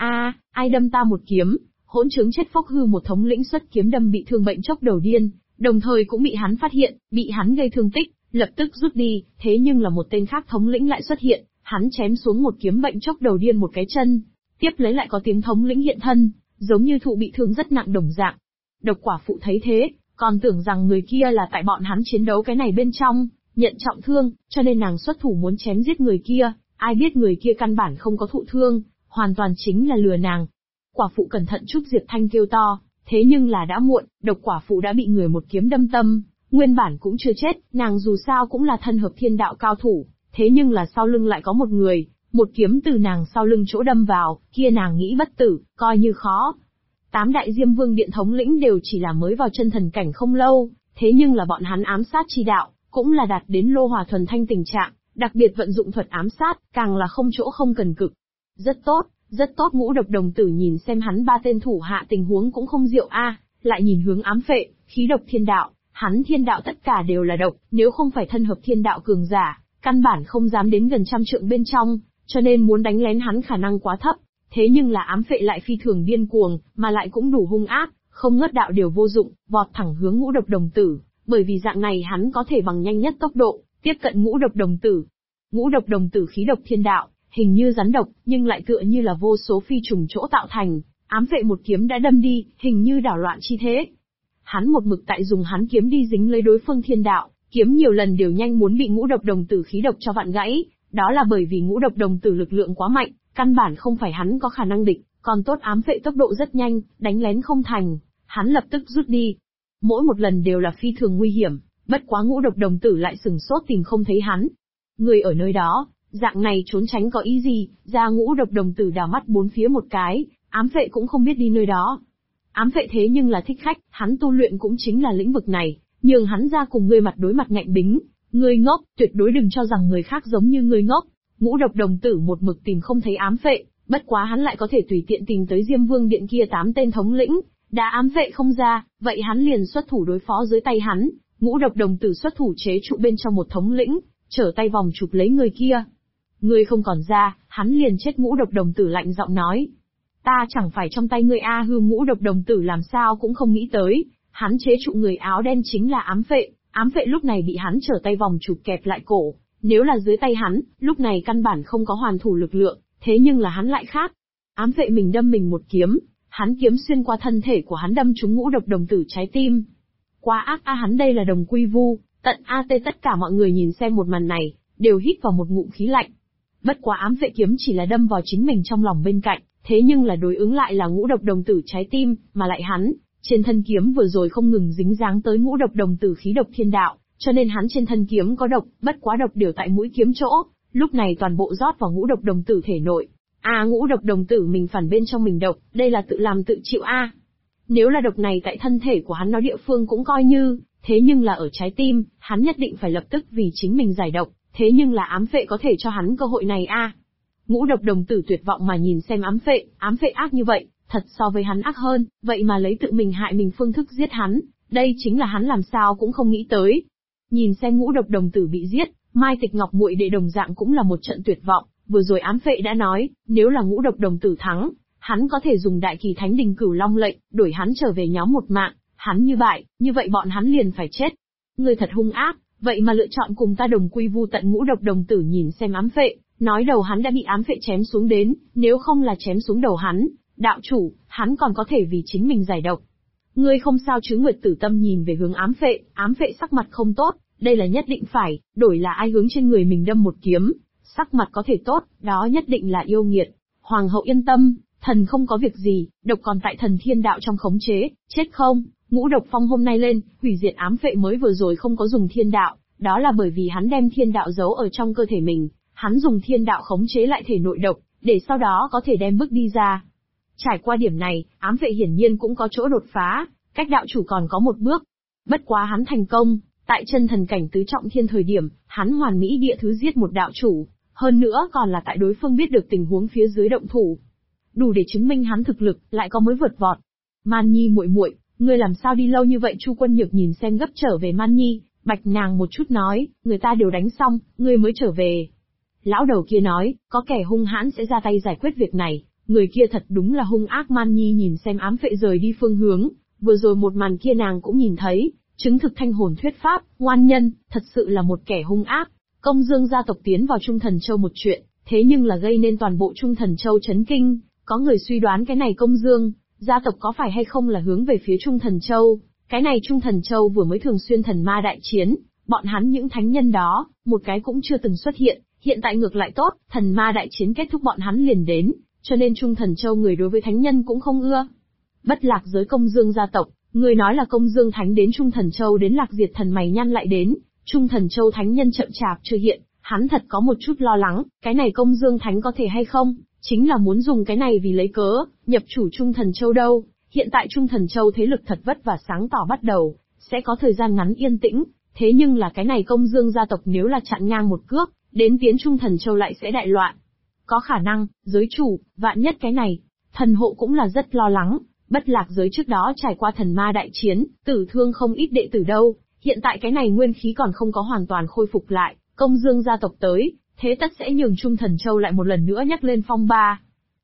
A: Ai đâm ta một kiếm? Hỗn trướng chết phốc hư một thống lĩnh xuất kiếm đâm bị thương bệnh chốc đầu điên, đồng thời cũng bị hắn phát hiện, bị hắn gây thương tích, lập tức rút đi, thế nhưng là một tên khác thống lĩnh lại xuất hiện, hắn chém xuống một kiếm bệnh chốc đầu điên một cái chân, tiếp lấy lại có tiếng thống lĩnh hiện thân, giống như thụ bị thương rất nặng đồng dạng. Độc Quả Phụ thấy thế, còn tưởng rằng người kia là tại bọn hắn chiến đấu cái này bên trong, nhận trọng thương, cho nên nàng xuất thủ muốn chém giết người kia, ai biết người kia căn bản không có thụ thương, hoàn toàn chính là lừa nàng. Quả Phụ cẩn thận Trúc Diệp Thanh kêu to, thế nhưng là đã muộn, Độc Quả Phụ đã bị người một kiếm đâm tâm, nguyên bản cũng chưa chết, nàng dù sao cũng là thân hợp thiên đạo cao thủ, thế nhưng là sau lưng lại có một người, một kiếm từ nàng sau lưng chỗ đâm vào, kia nàng nghĩ bất tử, coi như khó. 8 đại Diêm Vương Điện thống lĩnh đều chỉ là mới vào chân thần cảnh không lâu, thế nhưng là bọn hắn ám sát chi đạo, cũng là đạt đến lô hòa thuần thanh tình trạng, đặc biệt vận dụng thuật ám sát, càng là không chỗ không cần cực. Rất tốt Ngũ Độc Đồng Tử nhìn xem hắn 3 tên thủ hạ tình huống cũng không diệu lại nhìn hướng ám phệ, khí độc thiên đạo, hắn thiên đạo tất cả đều là độc, nếu không phải thân hợp thiên đạo cường giả, căn bản không dám đến gần trăm trượng bên trong, cho nên muốn đánh lén hắn khả năng quá thấp. Thế nhưng là ám phệ lại phi thường điên cuồng, mà lại cũng đủ hung ác, không ngớt đạo điều vô dụng, vọt thẳng hướng Ngũ Độc Đồng Tử, bởi vì dạng này hắn có thể bằng nhanh nhất tốc độ tiếp cận Ngũ Độc Đồng Tử. Ngũ Độc Đồng Tử khí độc thiên đạo, hình như rắn độc, nhưng lại tựa như là vô số phi trùng chỗ tạo thành, ám phệ một kiếm đã đâm đi, hình như đảo loạn chi thế. Hắn một mực tại dùng hắn kiếm đi dính lấy đối phương thiên đạo, kiếm nhiều lần đều nhanh muốn bị Ngũ Độc Đồng Tử khí độc cho vặn gãy, đó là bởi vì Ngũ Độc Đồng Tử lực lượng quá mạnh, căn bản không phải hắn có khả năng địch, còn tốt ám phệ tốc độ rất nhanh, đánh lén không thành, hắn lập tức rút đi. Mỗi một lần đều là phi thường nguy hiểm, bất quá Ngũ Độc Đồng Tử lại sừng sốt tìm không thấy hắn. Người ở nơi đó, dạng này trốn tránh có ý gì, ra Ngũ Độc Đồng Tử đảo mắt bốn phía một cái, ám phệ cũng không biết đi nơi đó. Ám phệ thế nhưng là thích khách, hắn tu luyện cũng chính là lĩnh vực này, nhường hắn ra cùng ngươi mặt đối mặt ngạnh bính. Ngươi ngốc, tuyệt đối đừng cho rằng người khác giống như ngươi ngốc. Ngũ Độc Đồng Tử một mực tìm không thấy ám phệ, bất quá hắn lại có thể tùy tiện tìm tới Diêm Vương Điện kia 8 tên thống lĩnh, đã ám phệ không ra, vậy hắn liền xuất thủ đối phó dưới tay hắn. Ngũ Độc Đồng Tử xuất thủ chế trụ bên trong một thống lĩnh, trở tay vòng chụp lấy người kia. Ngươi không còn ra, hắn liền chết. Ngũ Độc Đồng Tử lạnh giọng nói. Ta chẳng phải trong tay ngươi hư. Ngũ Độc Đồng Tử làm sao cũng không nghĩ tới, hắn chế trụ người áo đen chính là ám phệ. Ám phệ lúc này bị hắn trở tay vòng chụp kẹp lại cổ, nếu là dưới tay hắn, lúc này căn bản không có hoàn thủ lực lượng, thế nhưng là hắn lại khác. Ám vệ mình đâm mình một kiếm, hắn kiếm xuyên qua thân thể của hắn đâm trúng Ngũ Độc Đồng Tử trái tim. Quá ác a, hắn đây là Đồng Quy Vu, tận AT. Tất cả mọi người nhìn xem một màn này, đều hít vào một ngụm khí lạnh. Bất quá ám vệ kiếm chỉ là đâm vào chính mình trong lòng bên cạnh, thế nhưng là đối ứng lại là Ngũ Độc Đồng Tử trái tim, mà lại hắn, trên thân kiếm vừa rồi không ngừng dính dáng tới Ngũ Độc Đồng Tử khí độc thiên đạo, cho nên hắn trên thân kiếm có độc, bất quá độc đều tại mũi kiếm chỗ, lúc này toàn bộ rót vào Ngũ Độc Đồng Tử thể nội. Ngũ Độc Đồng Tử mình phản bên trong mình độc, đây là tự làm tự chịu a. Nếu là độc này tại thân thể của hắn nó địa phương cũng coi như, thế nhưng là ở trái tim, hắn nhất định phải lập tức vì chính mình giải độc, thế nhưng là ám vệ có thể cho hắn cơ hội này a. Ngũ Độc Đồng Tử tuyệt vọng mà nhìn xem ám vệ ác như vậy, thật so với hắn ác hơn, vậy mà lấy tự mình hại mình phương thức giết hắn, đây chính là hắn làm sao cũng không nghĩ tới. Nhìn xem Ngũ Độc Đồng Tử bị giết, Mai Tịch Ngọc muội đệ đồng dạng cũng là một trận tuyệt vọng, vừa rồi ám vệ đã nói, nếu là Ngũ Độc Đồng Tử thắng, hắn có thể dùng Đại Kỳ Thánh Đình Cửu Long lệnh, đuổi hắn trở về nhóm một mạng, hắn như vậy bọn hắn liền phải chết. Ngươi thật hung ác, vậy mà lựa chọn cùng ta đồng quy vu tận. Ngũ Độc Đồng Tử nhìn xem ám vệ, nói đầu hắn đã bị ám vệ chém xuống đến, nếu không là chém xuống đầu hắn, đạo chủ, hắn còn có thể vì chính mình giải độc. Ngươi không sao chứ? Nguyệt Tử Tâm nhìn về hướng ám vệ sắc mặt không tốt, đây là nhất định phải, đổi là ai hướng trên người mình đâm một kiếm, sắc mặt có thể tốt, đó nhất định là yêu nghiệt. Hoàng hậu yên tâm, thần không có việc gì, độc còn tại thần thiên đạo trong khống chế, chết không? Ngũ độc phong hôm nay lên, hủy diệt ám vệ mới vừa rồi không có dùng thiên đạo, đó là bởi vì hắn đem thiên đạo giấu ở trong cơ thể mình, hắn dùng thiên đạo khống chế lại thể nội độc, để sau đó có thể đem bước đi ra. Trải qua điểm này, ám vệ hiển nhiên cũng có chỗ đột phá, cách đạo chủ còn có một bước. Bất quá hắn thành công, tại chân thần cảnh tứ trọng thiên thời điểm, hắn hoàn mỹ địa thứ giết một đạo chủ, hơn nữa còn là tại đối phương biết được tình huống phía dưới động thủ. Đủ để chứng minh hắn thực lực, lại có mới vượt vọt. Man Nhi muội muội, ngươi làm sao đi lâu như vậy? Chu Quân Nhược nhìn xem gấp trở về Man Nhi, bạch nàng một chút nói, người ta đều đánh xong, ngươi mới trở về. Lão đầu kia nói, có kẻ hung hãn sẽ ra tay giải quyết việc này, người kia thật đúng là hung ác. Man Nhi nhìn xem ám vệ rời đi phương hướng, vừa rồi một màn kia nàng cũng nhìn thấy, chứng thực thanh hồn thuyết pháp, ngoan nhân, thật sự là một kẻ hung ác. Công Dương gia tộc tiến vào Trung Thần Châu một chuyện, thế nhưng là gây nên toàn bộ Trung Thần Châu chấn kinh, có người suy đoán cái này Công Dương gia tộc có phải hay không là hướng về phía Trung Thần Châu. Cái này Trung Thần Châu vừa mới thường xuyên thần ma đại chiến, bọn hắn những thánh nhân đó, một cái cũng chưa từng xuất hiện, hiện tại ngược lại tốt, thần ma đại chiến kết thúc bọn hắn liền đến, cho nên Trung Thần Châu người đối với thánh nhân cũng không ưa. Bất lạc giới Công Dương gia tộc, người nói là Công Dương thánh đến Trung Thần Châu đến lạc diệt thần mày nhăn lại đến, Trung Thần Châu thánh nhân chậm chạp chưa hiện, hắn thật có một chút lo lắng, cái này Công Dương thánh có thể hay không, chính là muốn dùng cái này vì lấy cớ, nhập chủ Trung Thần Châu đâu. Hiện tại Trung Thần Châu thế lực thật vất vả sáng tỏ bắt đầu, sẽ có thời gian ngắn yên tĩnh, thế nhưng là cái này Công Dương gia tộc nếu là chặn ngang một cước, đến tiến Trung Thần Châu lại sẽ đại loạn. Có khả năng, giới chủ, vạn nhất cái này, thần hộ cũng là rất lo lắng, bất lạc giới trước đó trải qua thần ma đại chiến, tử thương không ít đệ tử đâu, hiện tại cái này nguyên khí còn không có hoàn toàn khôi phục lại, Công Dương gia tộc tới, thế tất sẽ nhường Trung Thần Châu lại một lần nữa nhắc lên phong ba.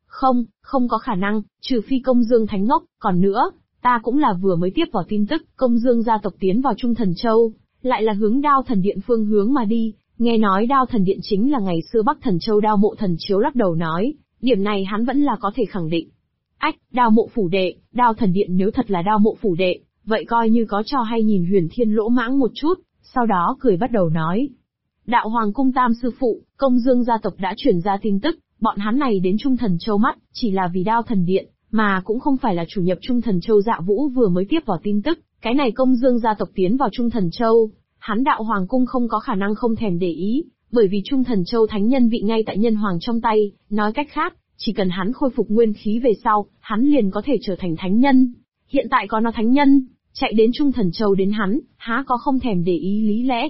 A: Không có khả năng, trừ phi Công Dương thánh ngốc, còn nữa, ta cũng là vừa mới tiếp vào tin tức, Công Dương gia tộc tiến vào Trung Thần Châu, lại là hướng Đao Thần Điện phương hướng mà đi, nghe nói Đao Thần Điện chính là ngày xưa Bắc Thần Châu Đao Mộ Thần Chiếu lắc đầu nói, điểm này hắn vẫn là có thể khẳng định. Ách, Đao Mộ phủ đệ, Đao Thần Điện nếu thật là Đao Mộ phủ đệ, vậy coi như có cho hay. Nhìn Huyền Thiên lỗ mãng một chút, sau đó cười bắt đầu nói. Đạo Hoàng cung tam sư phụ, Công Dương gia tộc đã chuyển ra tin tức, bọn hắn này đến Trung Thần Châu mắt, chỉ là vì Đao Thần Điện, mà cũng không phải là chủ nhập Trung Thần Châu. Dạ Vũ vừa mới tiếp vào tin tức, cái này Công Dương gia tộc tiến vào Trung Thần Châu, hắn Đạo Hoàng cung không có khả năng không thèm để ý, bởi vì Trung Thần Châu thánh nhân vị ngay tại nhân hoàng trong tay, nói cách khác, chỉ cần hắn khôi phục nguyên khí về sau, hắn liền có thể trở thành thánh nhân. Hiện tại có nó thánh nhân, chạy đến Trung Thần Châu đến hắn, há có không thèm để ý lý lẽ.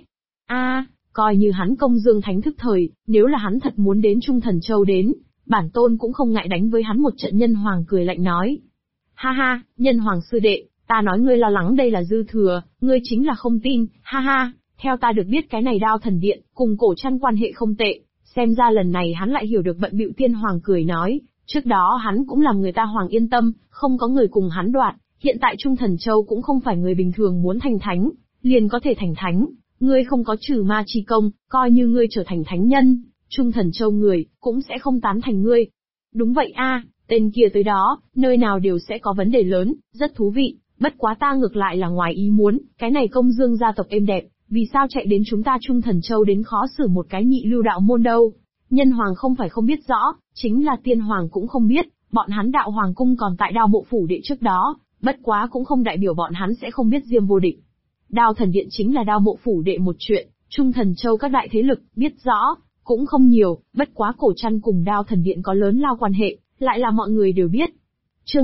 A: Coi như hắn Công Dương thánh thức thời, nếu là hắn thật muốn đến Trung Thần Châu đến, bản tôn cũng không ngại đánh với hắn một trận. Nhân hoàng cười lạnh nói. Ha ha, nhân hoàng sư đệ, ta nói ngươi lo lắng đây là dư thừa, ngươi chính là không tin, ha ha, theo ta được biết cái này Đao Thần Điện, cùng Cổ Trăn quan hệ không tệ, xem ra lần này hắn lại hiểu được bận bịu. Tiên hoàng cười nói, trước đó hắn cũng làm người ta hoàng yên tâm, không có người cùng hắn đoạt, hiện tại Trung Thần Châu cũng không phải người bình thường muốn thành thánh, liền có thể thành thánh. Ngươi không có trừ ma chi công, coi như ngươi trở thành thánh nhân, Trung Thần Châu người, cũng sẽ không tán thành ngươi. Đúng vậy Tên kia tới đó, nơi nào đều sẽ có vấn đề lớn, rất thú vị, bất quá ta ngược lại là ngoài ý muốn, cái này Công Dương gia tộc êm đẹp, vì sao chạy đến chúng ta Trung Thần Châu đến khó xử một cái nhị lưu đạo môn đâu? Nhân hoàng không phải không biết rõ, chính là tiên hoàng cũng không biết, bọn hắn đạo hoàng cung còn tại Đao Mộ phủ đệ trước đó, bất quá cũng không đại biểu bọn hắn sẽ không biết Diêm Vô Địch. Đao thần điện chính là Đao Mộ phủ đệ một chuyện, Trung Thần Châu các đại thế lực biết rõ, cũng không nhiều, bất quá Cổ Trăn cùng Đao thần điện có lớn lao quan hệ, lại là mọi người đều biết. Chương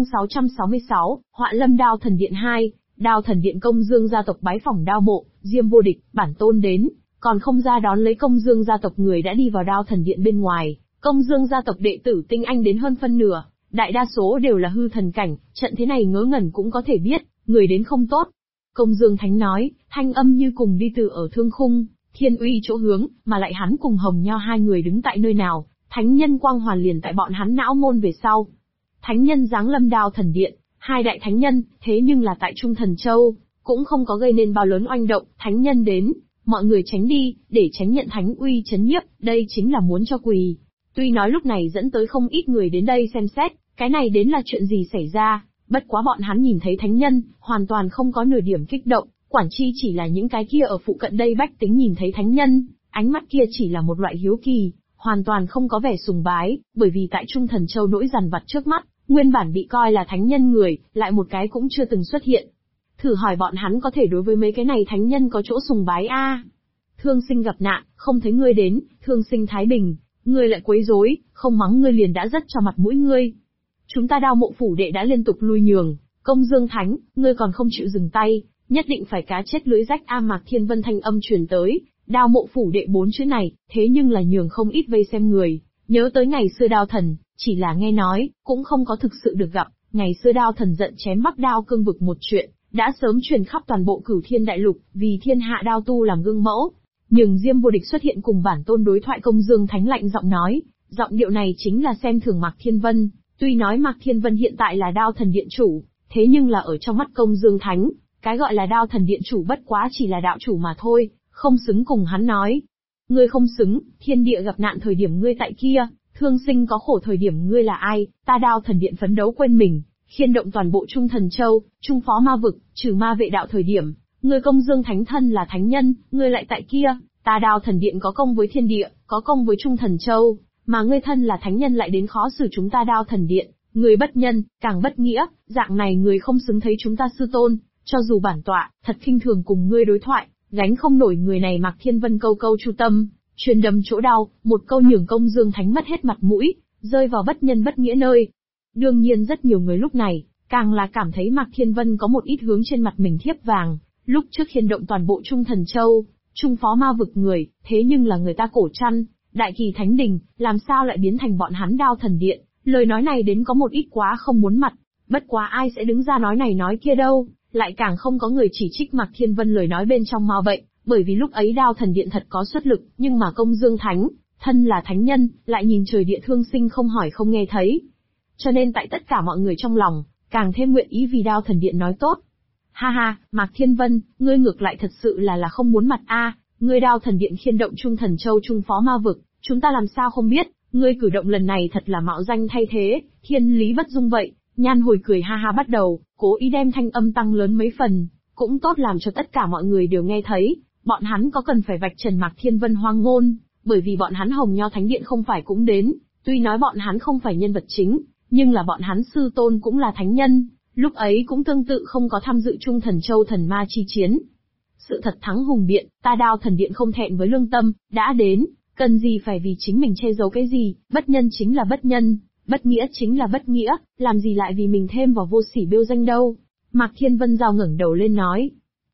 A: 666, Họa Lâm Đao thần điện 2, Đao thần điện Công Dương gia tộc bái phỏng Đao Mộ, Diêm Vô Địch, bản tôn đến, còn không ra đón lấy Công Dương gia tộc người đã đi vào Đao thần điện bên ngoài. Công Dương gia tộc đệ tử tinh anh đến hơn phân nửa, đại đa số đều là hư thần cảnh, trận thế này ngớ ngẩn cũng có thể biết, người đến không tốt. Công Dương Thánh nói, thanh âm như cùng đi từ ở thương khung, thiên uy chỗ hướng, mà lại hắn cùng Hồng Nho hai người đứng tại nơi nào, thánh nhân quang hoàn liền tại bọn hắn não môn về sau. Thánh nhân giáng lâm Đao thần điện, hai đại thánh nhân, thế nhưng là tại Trung Thần Châu, cũng không có gây nên bao lớn oanh động, thánh nhân đến, mọi người tránh đi, để tránh nhận thánh uy chấn nhiếp, đây chính là muốn cho quỳ. Tuy nói lúc này dẫn tới không ít người đến đây xem xét, cái này đến là chuyện gì xảy ra, bất quá bọn hắn nhìn thấy thánh nhân, hoàn toàn không có nửa điểm kích động, quản chi chỉ là những cái kia ở phụ cận đây bách tính nhìn thấy thánh nhân, ánh mắt kia chỉ là một loại hiếu kỳ, hoàn toàn không có vẻ sùng bái, bởi vì tại Trung Thần Châu nỗi dằn vặt trước mắt, nguyên bản bị coi là thánh nhân người, lại một cái cũng chưa từng xuất hiện. Thử hỏi bọn hắn có thể đối với mấy cái này thánh nhân có chỗ sùng bái a? Thương sinh gặp nạn, không thấy ngươi đến, thương sinh thái bình, ngươi lại quấy rối, không mắng ngươi liền đã rất cho mặt mũi ngươi. Chúng ta Đao Mộ phủ đệ đã liên tục lui nhường, Công Dương Thánh, ngươi còn không chịu dừng tay, nhất định phải cá chết lưới rách a. Mạc Thiên Vân thanh âm truyền tới, Đao Mộ phủ đệ 4 chữ này, thế nhưng là nhường không ít vây xem người, nhớ tới ngày xưa Đao thần, chỉ là nghe nói, cũng không có thực sự được gặp, ngày xưa Đao thần giận chém Bắc Đao cương vực một chuyện, đã sớm truyền khắp toàn bộ Cửu Thiên đại lục, vì thiên hạ đao tu làm gương mẫu. Nhưng Diêm Vô Địch xuất hiện cùng bản tôn đối thoại, Công Dương Thánh lạnh giọng nói, giọng điệu này chính là xem thường Mạc Thiên Vân, tuy nói Mạc Thiên Vân hiện tại là Đao thần điện chủ, thế nhưng là ở trong mắt Công Dương Thánh, cái gọi là Đao thần điện chủ bất quá chỉ là đạo chủ mà thôi, không xứng cùng hắn nói. Ngươi không xứng, thiên địa gặp nạn thời điểm ngươi tại kia, thương sinh có khổ thời điểm ngươi là ai, ta Đao thần điện phấn đấu quên mình, khiên động toàn bộ Trung Thần Châu, trung phó ma vực, trừ ma vệ đạo thời điểm, ngươi Công Dương Thánh thân là thánh nhân, ngươi lại tại kia, ta Đao thần điện có công với thiên địa, có công với Trung Thần Châu, mà ngươi thân là thánh nhân lại đến khó xử chúng ta Đao thần điện, ngươi bất nhân, càng bất nghĩa, dạng này người không xứng thấy chúng ta sư tôn, cho dù bản tọa, thật khinh thường cùng ngươi đối thoại, gánh không nổi người này. Mạc Thiên Vân câu câu chu tâm, truyền đâm chỗ đau, một câu nhường Công Dương Thánh mất hết mặt mũi, rơi vào bất nhân bất nghĩa nơi. Đương nhiên rất nhiều người lúc này, càng là cảm thấy Mạc Thiên Vân có một ít hướng trên mặt mình thiếp vàng, lúc trước khiên động toàn bộ Trung Thần Châu, trung phó ma vực người, thế nhưng là người ta Cổ Trăn, Đại Kỳ Thánh Đình, làm sao lại biến thành bọn hắn Đao thần điện, lời nói này đến có một ít quá không muốn mặt, bất quá ai sẽ đứng ra nói này nói kia đâu, lại càng không có người chỉ trích Mạc Thiên Vân lời nói bên trong ma bệnh, bởi vì lúc ấy Đao thần điện thật có xuất lực, nhưng mà Công Dương Thánh, thân là thánh nhân, lại nhìn trời địa thương sinh không hỏi không nghe thấy. Cho nên tại tất cả mọi người trong lòng, càng thêm nguyện ý vì Đao thần điện nói tốt. Ha ha, Mạc Thiên Vân, ngươi ngược lại thật sự là không muốn mặt a, ngươi Đao thần điện khiên động Trung Thần Châu trung phó ma vực, chúng ta làm sao không biết, ngươi cử động lần này thật là mạo danh thay thế, thiên lý bất dung vậy. Nhan Hồi cười ha ha bắt đầu, cố ý đem thanh âm tăng lớn mấy phần, cũng tốt làm cho tất cả mọi người đều nghe thấy, bọn hắn có cần phải vạch trần Mạc Thiên Vân hoang ngôn, bởi vì bọn hắn Hồng Nho Thánh Điện không phải cũng đến, tuy nói bọn hắn không phải nhân vật chính, nhưng là bọn hắn sư tôn cũng là thánh nhân, lúc ấy cũng tương tự không có tham dự Trung Thần Châu thần ma chi chiến. Sự thật thắng hùng biện, ta Đao thần điện không thẹn với lương tâm, đã đến, cần gì phải vì chính mình che giấu cái gì, bất nhân chính là bất nhân, bất nghĩa chính là bất nghĩa, làm gì lại vì mình thêm vào vô sỉ bêu danh đâu. Mạc Thiên Vân Giao ngẩng đầu lên nói.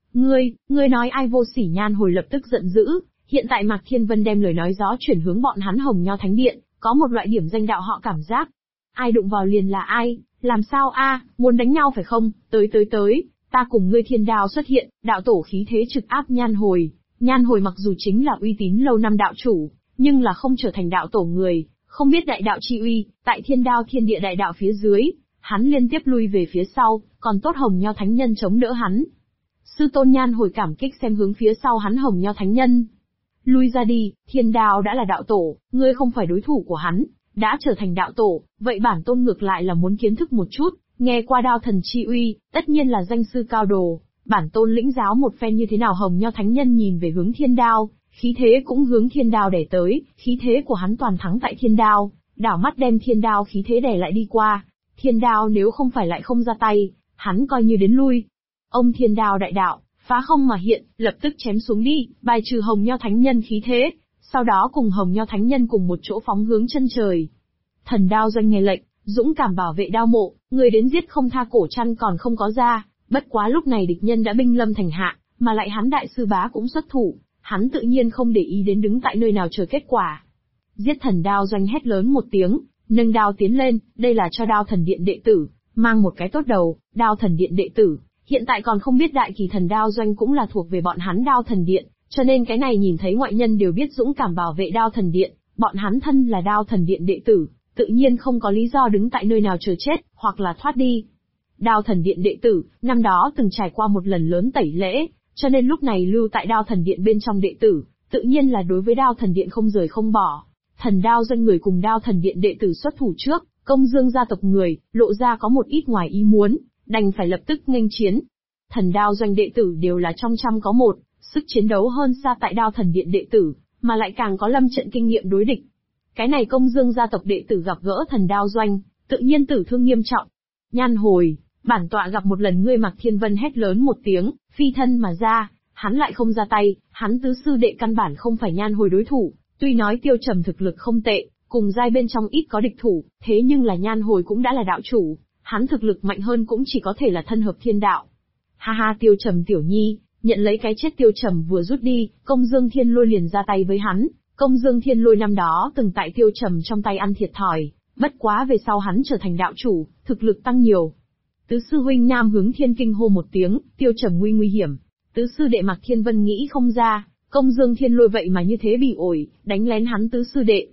A: Ngươi nói ai vô sỉ? Nhan Hồi lập tức giận dữ, hiện tại Mạc Thiên Vân đem lời nói gió chuyển hướng bọn hắn Hồng Nho Thánh Điện, có một loại điểm danh đạo họ cảm giác. Ai đụng vào liền là ai, làm sao a, muốn đánh nhau phải không, tới, ta cùng ngươi thiên đao xuất hiện, đạo tổ khí thế trực áp Nhan Hồi mặc dù chính là uy tín lâu năm đạo chủ, nhưng là không trở thành đạo tổ người, không biết đại đạo chi uy, tại thiên đao thiên địa đại đạo phía dưới, hắn liên tiếp lui về phía sau, còn tốt Hồng Nho Thánh Nhân chống đỡ hắn. Sư tôn Nhan Hồi cảm kích xem hướng phía sau hắn Hồng Nho Thánh Nhân. Lui ra đi, thiên đao đã là đạo tổ, ngươi không phải đối thủ của hắn, đã trở thành đạo tổ, vậy bản tôn ngược lại là muốn kiến thức một chút, nghe qua đao thần chi uy, tất nhiên là danh sư cao đồ, bản tôn lĩnh giáo một phen như thế nào. Hồng Nho Thánh Nhân nhìn về hướng thiên đao, khí thế cũng hướng thiên đao đè tới, khí thế của hắn toàn thắng tại thiên đao, đảo mắt đem thiên đao khí thế đè lại đi qua. Thiên đao nếu không phải lại không ra tay, hắn coi như đến lui. Ông thiên đao đại đạo, phá không mà hiện, lập tức chém xuống đi, bài trừ Hồng Nho Thánh Nhân khí thế, sau đó cùng Hồng Nho Thánh Nhân cùng một chỗ phóng hướng chân trời. Thần đao doanh nghe lệnh, dũng cảm bảo vệ đao mộ, người đến giết không tha. Cổ Trăn còn không có ra, bất quá lúc này địch nhân đã binh lâm thành hạ, mà lại hắn đại sư bá cũng xuất thủ, hắn tự nhiên không để ý đến đứng tại nơi nào chờ kết quả. Giết. Thần đao doanh hét lớn một tiếng, nâng đao tiến lên, đây là cho đao thần điện đệ tử, mang một cái tốt đầu. Đao thần điện đệ tử, hiện tại còn không biết đại kỳ thần đao doanh cũng là thuộc về bọn hắn đao thần điện, cho nên cái này nhìn thấy ngoại nhân đều biết dũng cảm bảo vệ đao thần điện, bọn hắn thân là đao thần điện đệ tử, tự nhiên không có lý do đứng tại nơi nào chờ chết, hoặc là thoát đi. Đao thần điện đệ tử, năm đó từng trải qua một lần lớn tẩy lễ, cho nên lúc này lưu tại đao thần điện bên trong đệ tử, tự nhiên là đối với đao thần điện không rời không bỏ. Thần đao doanh người cùng đao thần điện đệ tử xuất thủ trước, Công Dương gia tộc người, lộ ra có một ít ngoài ý muốn, đành phải lập tức nghênh chiến. Thần đao doanh đệ tử đều là trong trăm có một, sức chiến đấu hơn xa tại đao thần điện đệ tử, mà lại càng có lâm trận kinh nghiệm đối địch. Cái này Công Dương gia tộc đệ tử gặp gỡ thần đao doanh, tự nhiên tử thương nghiêm trọng. Nhan hồi, bản tọa gặp một lần ngươi. Mạc Thiên Vân hét lớn một tiếng, phi thân mà ra, hắn lại không ra tay, hắn tứ sư đệ căn bản không phải Nhan hồi đối thủ, tuy nói Tiêu Trầm thực lực không tệ, cùng giai bên trong ít có địch thủ, thế nhưng là Nhan hồi cũng đã là đạo chủ, hắn thực lực mạnh hơn cũng chỉ có thể là thân hợp thiên đạo. Ha ha, Tiêu Trầm tiểu nhi, nhận lấy cái chết. Tiêu Trầm vừa rút đi, Công Dương Thiên Lôi liền ra tay với hắn. Công Dương Thiên Lôi năm đó từng tại Tiêu Trầm trong tay ăn thiệt thòi, bất quá về sau hắn trở thành đạo chủ, thực lực tăng nhiều. Tứ sư huynh Nam Hướng Thiên kinh hô một tiếng, Tiêu Trầm nguy hiểm. Tứ sư đệ Mạc Thiên Vân nghĩ không ra, Công Dương Thiên Lôi vậy mà như thế bị ổi, đánh lén hắn tứ sư đệ.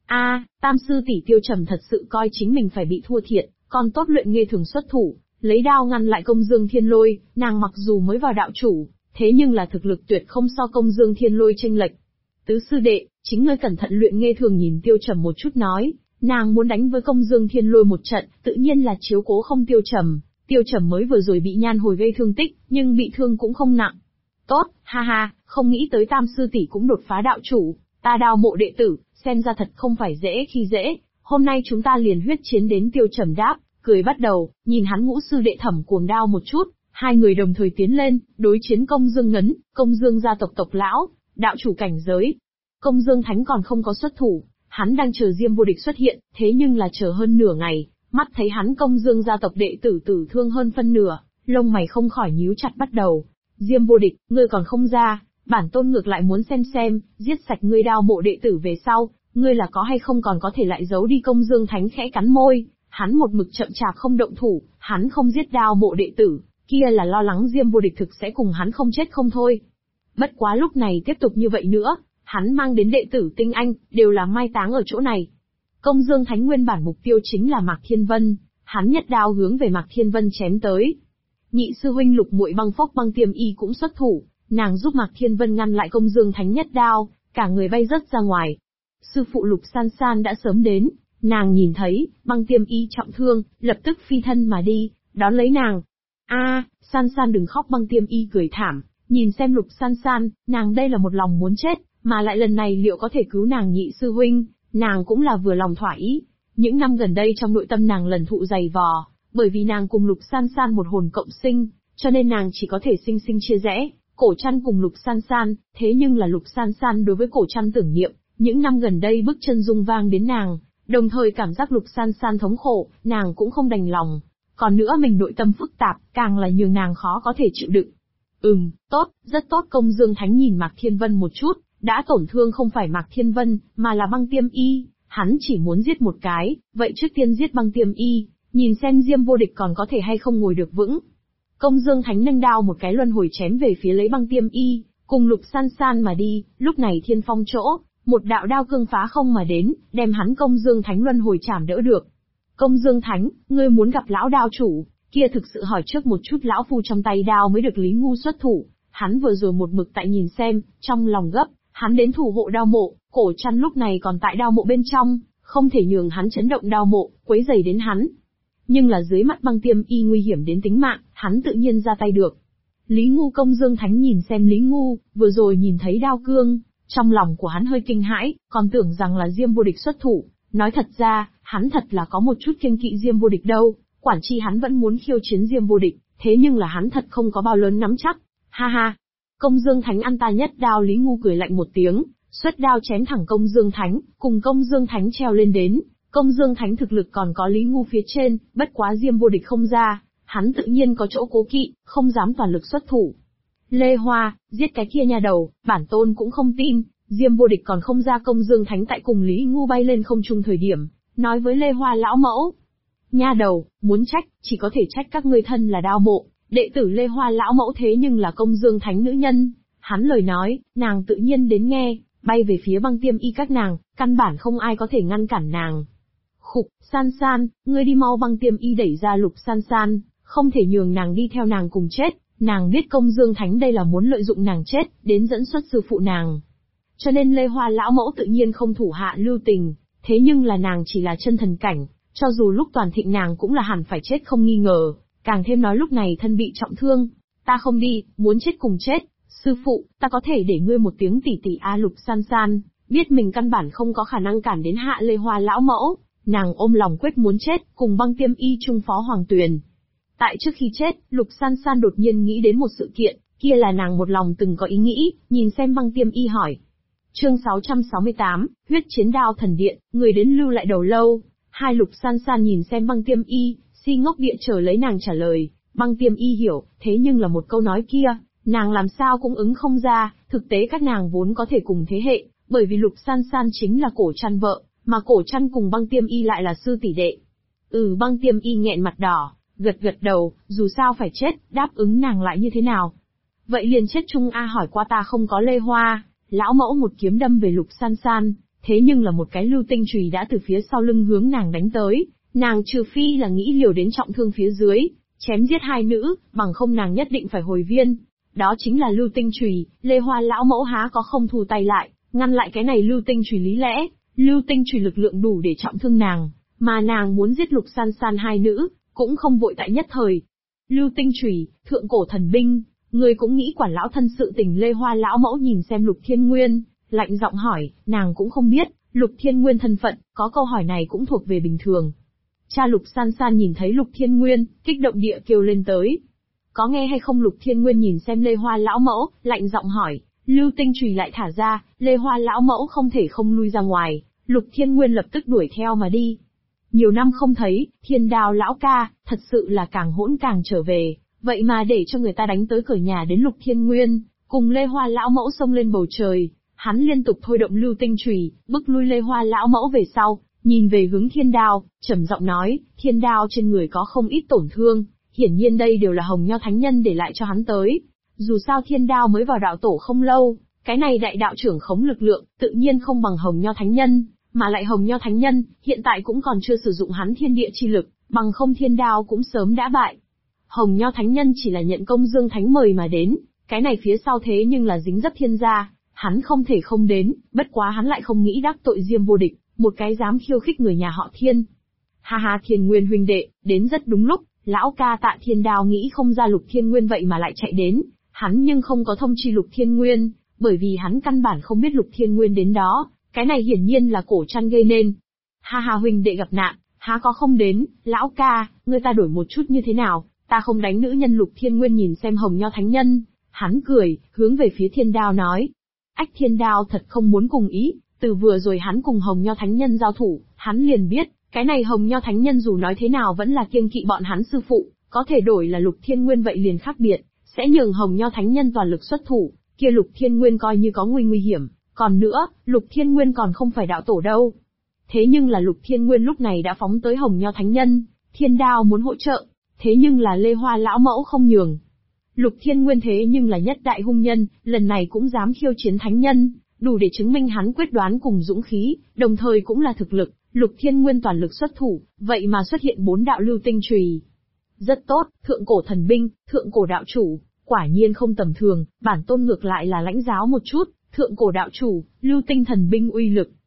A: Tam sư tỷ. Tiêu Trầm thật sự coi chính mình phải bị thua thiệt, còn tốt Luyện Nghê thường xuất thủ, lấy đao ngăn lại Công Dương Thiên Lôi. Nàng mặc dù mới vào đạo chủ, thế nhưng là thực lực tuyệt không so Công Dương Thiên Lôi chênh lệch. Tứ sư đệ, chính ngươi cẩn thận. Luyện Nghê thường nhìn Tiêu Trầm một chút nói, nàng muốn đánh với Công Dương Thiên Lôi một trận, tự nhiên là chiếu cố không Tiêu Trầm. Tiêu Trầm mới vừa rồi bị Nhan hồi gây thương tích, nhưng bị thương cũng không nặng. Tốt, ha ha, không nghĩ tới Tam sư tỷ cũng đột phá đạo chủ, ta đao mộ đệ tử, xem ra thật không phải dễ khi dễ, hôm nay chúng ta liền huyết chiến đến. Tiêu Trầm đáp, cười bắt đầu, nhìn hắn ngũ sư đệ Thẩm Cuồng đao một chút, hai người đồng thời tiến lên, đối chiến Công Dương Ngấn. Công Dương gia tộc tộc lão, đạo chủ cảnh giới. Công Dương Thánh còn không có xuất thủ, hắn đang chờ Diêm Vô Địch xuất hiện, thế nhưng là chờ hơn nửa ngày, mắt thấy hắn Công Dương gia tộc đệ tử tử thương hơn phân nửa, lông mày không khỏi nhíu chặt bắt đầu. Diêm Vô Địch, ngươi còn không ra, bản tôn ngược lại muốn xem, giết sạch ngươi đao mộ đệ tử về sau, ngươi là có hay không còn có thể lại giấu đi. Công Dương Thánh khẽ cắn môi, hắn một mực chậm chạp không động thủ, hắn không giết đao mộ đệ tử, kia là lo lắng Diêm Vô Địch thực sẽ cùng hắn không chết không thôi. Bất quá lúc này tiếp tục như vậy nữa, hắn mang đến đệ tử tinh anh, đều là mai táng ở chỗ này. Công Dương Thánh nguyên bản mục tiêu chính là Mạc Thiên Vân, hắn nhất đao hướng về Mạc Thiên Vân chém tới. Nhị sư huynh Lục Muội Băng Phốc Băng Tiêm Y cũng xuất thủ, nàng giúp Mạc Thiên Vân ngăn lại Công Dương Thánh nhất đao, cả người bay rớt ra ngoài. Sư phụ Lục San San đã sớm đến, nàng nhìn thấy Băng Tiêm Y trọng thương, lập tức phi thân mà đi, đón lấy nàng. San San đừng khóc. Băng Tiêm Y cười thảm, nhìn xem Lục San San, nàng đây là một lòng muốn chết, mà lại lần này liệu có thể cứu nàng nhị sư huynh, nàng cũng là vừa lòng thỏa ý. Những năm gần đây trong nội tâm nàng lần thụ dày vò, bởi vì nàng cùng Lục San San một hồn cộng sinh, cho nên nàng chỉ có thể sinh sinh chia rẽ, Cổ Trăn cùng Lục San San, thế nhưng là Lục San San đối với Cổ Trăn tưởng niệm, những năm gần đây bước chân rung vang đến nàng, đồng thời cảm giác Lục San San thống khổ, nàng cũng không đành lòng. Còn nữa mình nội tâm phức tạp, càng là nhường nàng khó có thể chịu đựng. Tốt, rất tốt. Công Dương Thánh nhìn Mạc Thiên Vân một chút, đã tổn thương không phải Mạc Thiên Vân, mà là Băng Tiêm Y, hắn chỉ muốn giết một cái, vậy trước tiên giết Băng Tiêm Y, nhìn xem Diêm Vô Địch còn có thể hay không ngồi được vững. Công Dương Thánh nâng đao một cái luân hồi chém về phía lấy Băng Tiêm Y, cùng Lục San San mà đi. Lúc này thiên phong chỗ, một đạo đao cương phá không mà đến, đem hắn Công Dương Thánh luân hồi chảm đỡ được. Công Dương Thánh, ngươi muốn gặp lão đao chủ, kia thực sự hỏi trước một chút lão phu trong tay đao mới được Lý Ngu xuất thủ, hắn vừa rồi một mực tại nhìn xem, trong lòng gấp, hắn đến thủ hộ đao mộ. Cổ Trăn lúc này còn tại đao mộ bên trong, không thể nhường hắn chấn động đao mộ, quấy rầy đến hắn. Nhưng là dưới mắt Băng Tiêm Y nguy hiểm đến tính mạng, hắn tự nhiên ra tay được. Lý Ngu Công Dương Thánh nhìn xem Lý Ngu, vừa rồi nhìn thấy đao cương, trong lòng của hắn hơi kinh hãi, còn tưởng rằng là Diêm Vô Địch xuất thủ. Nói thật ra, hắn thật là có một chút kiêng kỵ Diêm Vô Địch đâu, quản chi hắn vẫn muốn khiêu chiến Diêm Vô Địch, thế nhưng là hắn thật không có bao lớn nắm chắc. Ha ha, Công Dương Thánh ăn ta nhất đao. Lý Ngu cười lạnh một tiếng, xuất đao chém thẳng Công Dương Thánh, cùng Công Dương Thánh treo lên đến. Công Dương Thánh thực lực còn có Lý Ngu phía trên, bất quá Diêm Vô Địch không ra, hắn tự nhiên có chỗ cố kỵ, không dám toàn lực xuất thủ. Lê Hoa, giết cái kia nha đầu, bản tôn cũng không tin. Diêm Vô Địch còn không ra. Công Dương Thánh tại cùng Lý Ngu bay lên không trung thời điểm, nói với Lê Hoa lão mẫu. Nha đầu, muốn trách, chỉ có thể trách các ngươi thân là Đao Mộ, đệ tử Lê Hoa lão mẫu thế nhưng là Công Dương Thánh nữ nhân. Hắn lời nói, nàng tự nhiên đến nghe, bay về phía Băng Tiêm Y các nàng, căn bản không ai có thể ngăn cản nàng. Khục, San San, ngươi đi mau. Băng Tiêm Y đẩy ra Lục San San, không thể nhường nàng đi theo nàng cùng chết, nàng biết Công Dương Thánh đây là muốn lợi dụng nàng chết, đến dẫn xuất sư phụ nàng. Cho nên Lê Hoa lão mẫu tự nhiên không thủ hạ lưu tình, thế nhưng là nàng chỉ là chân thần cảnh, cho dù lúc toàn thịnh nàng cũng là hẳn phải chết không nghi ngờ, càng thêm nói lúc này thân bị trọng thương. Ta không đi, muốn chết cùng chết, sư phụ, ta có thể để ngươi một tiếng tỷ tỷ a. Lục San San, biết mình căn bản không có khả năng cản đến hạ Lê Hoa lão mẫu, nàng ôm lòng quyết muốn chết, cùng Băng Tiêm Y chung phó Hoàng Tuyền. Tại trước khi chết, Lục San San đột nhiên nghĩ đến một sự kiện, kia là nàng một lòng từng có ý nghĩ, nhìn xem Băng Tiêm Y hỏi. Chương 668, huyết chiến đao thần điện, người đến lưu lại đầu lâu. Hai. Lục San San nhìn xem Băng Tiêm Y, si ngốc địa chờ lấy nàng trả lời. Băng Tiêm Y hiểu, thế nhưng là một câu nói kia, nàng làm sao cũng ứng không ra. Thực tế các nàng vốn có thể cùng thế hệ, bởi vì Lục San San chính là Cổ Trăn vợ, mà Cổ Trăn cùng Băng Tiêm Y lại là sư tỷ đệ. Băng Tiêm Y nghẹn mặt đỏ, gật đầu, dù sao phải chết, đáp ứng nàng lại như thế nào? Vậy liền chết chung a. Hỏi qua ta không có Lê Hoa. Lão mẫu một kiếm đâm về Lục San San, thế nhưng là một cái lưu tinh chùy đã từ phía sau lưng hướng nàng đánh tới, nàng trừ phi là nghĩ liều đến trọng thương phía dưới, chém giết hai nữ, bằng không nàng nhất định phải hồi viên. Đó chính là lưu tinh chùy. Lê Hoa lão mẫu há có không thu tay lại, ngăn lại cái này lưu tinh chùy lý lẽ, lưu tinh chùy lực lượng đủ để trọng thương nàng, mà nàng muốn giết Lục San San hai nữ, cũng không vội tại nhất thời. Lưu tinh chùy, thượng cổ thần binh. Người cũng nghĩ quản lão thân sự tình. Lê Hoa lão mẫu nhìn xem Lục Thiên Nguyên, lạnh giọng hỏi, nàng cũng không biết, Lục Thiên Nguyên thân phận, có câu hỏi này cũng thuộc về bình thường. Cha Lục San San nhìn thấy Lục Thiên Nguyên, kích động địa kêu lên tới. Có nghe hay không? Lục Thiên Nguyên nhìn xem Lê Hoa lão mẫu, lạnh giọng hỏi, lưu tinh chùy lại thả ra. Lê Hoa lão mẫu không thể không lui ra ngoài, Lục Thiên Nguyên lập tức đuổi theo mà đi. Nhiều năm không thấy, Thiên Đao lão ca, thật sự là càng hỗn càng trở về. Vậy mà để cho người ta đánh tới cửa nhà đến. Lục Thiên Nguyên, cùng Lê Hoa lão mẫu xông lên bầu trời, hắn liên tục thôi động lưu tinh chùy, bức lui Lê Hoa lão mẫu về sau, nhìn về hướng Thiên Đao, trầm giọng nói, Thiên Đao trên người có không ít tổn thương, hiển nhiên đây đều là Hồng Nho Thánh Nhân để lại cho hắn tới. Dù sao Thiên Đao mới vào đạo tổ không lâu, cái này đại đạo trưởng khống lực lượng, tự nhiên không bằng Hồng Nho Thánh Nhân, mà lại Hồng Nho Thánh Nhân, hiện tại cũng còn chưa sử dụng hắn thiên địa chi lực, bằng không Thiên Đao cũng sớm đã bại. Hồng Nho Thánh Nhân chỉ là nhận Công Dương Thánh mời mà đến, cái này phía sau thế nhưng là dính dấp Thiên gia, hắn không thể không đến, bất quá hắn lại không nghĩ đắc tội Diêm Vô Địch, một cái dám khiêu khích người nhà họ Thiên. Ha ha, Thiên Nguyên huynh đệ, đến rất đúng lúc, lão ca Tạ Thiên Đao nghĩ không ra Lục Thiên Nguyên vậy mà lại chạy đến, hắn nhưng không có thông chi Lục Thiên Nguyên, bởi vì hắn căn bản không biết Lục Thiên Nguyên đến đó, cái này hiển nhiên là Cổ Trăn gây nên. Ha ha, huynh đệ gặp nạn, há có không đến, lão ca, ngươi ta đổi một chút như thế nào? Ta không đánh nữ nhân. Lục Thiên Nguyên nhìn xem Hồng Nho Thánh Nhân, hắn cười, hướng về phía Thiên Đao nói. Ách, Thiên Đao thật không muốn cùng ý, từ vừa rồi hắn cùng Hồng Nho Thánh Nhân giao thủ, hắn liền biết, cái này Hồng Nho Thánh Nhân dù nói thế nào vẫn là kiêng kỵ bọn hắn sư phụ, có thể đổi là Lục Thiên Nguyên vậy liền khác biệt, sẽ nhường Hồng Nho Thánh Nhân toàn lực xuất thủ, kia Lục Thiên Nguyên coi như có nguy hiểm, còn nữa, Lục Thiên Nguyên còn không phải đạo tổ đâu. Thế nhưng là Lục Thiên Nguyên lúc này đã phóng tới Hồng Nho Thánh Nhân, Thiên Đao muốn hỗ trợ. Thế nhưng là Lê Hoa lão mẫu không nhường. Lục Thiên Nguyên thế nhưng là nhất đại hung nhân, lần này cũng dám khiêu chiến thánh nhân, đủ để chứng minh hắn quyết đoán cùng dũng khí, đồng thời cũng là thực lực. Lục Thiên Nguyên toàn lực xuất thủ, vậy mà xuất hiện 4 đạo lưu tinh chùy. Rất tốt, thượng cổ thần binh, thượng cổ đạo chủ, quả nhiên không tầm thường, bản tôn ngược lại là lãnh giáo một chút, thượng cổ đạo chủ, lưu tinh thần binh uy lực.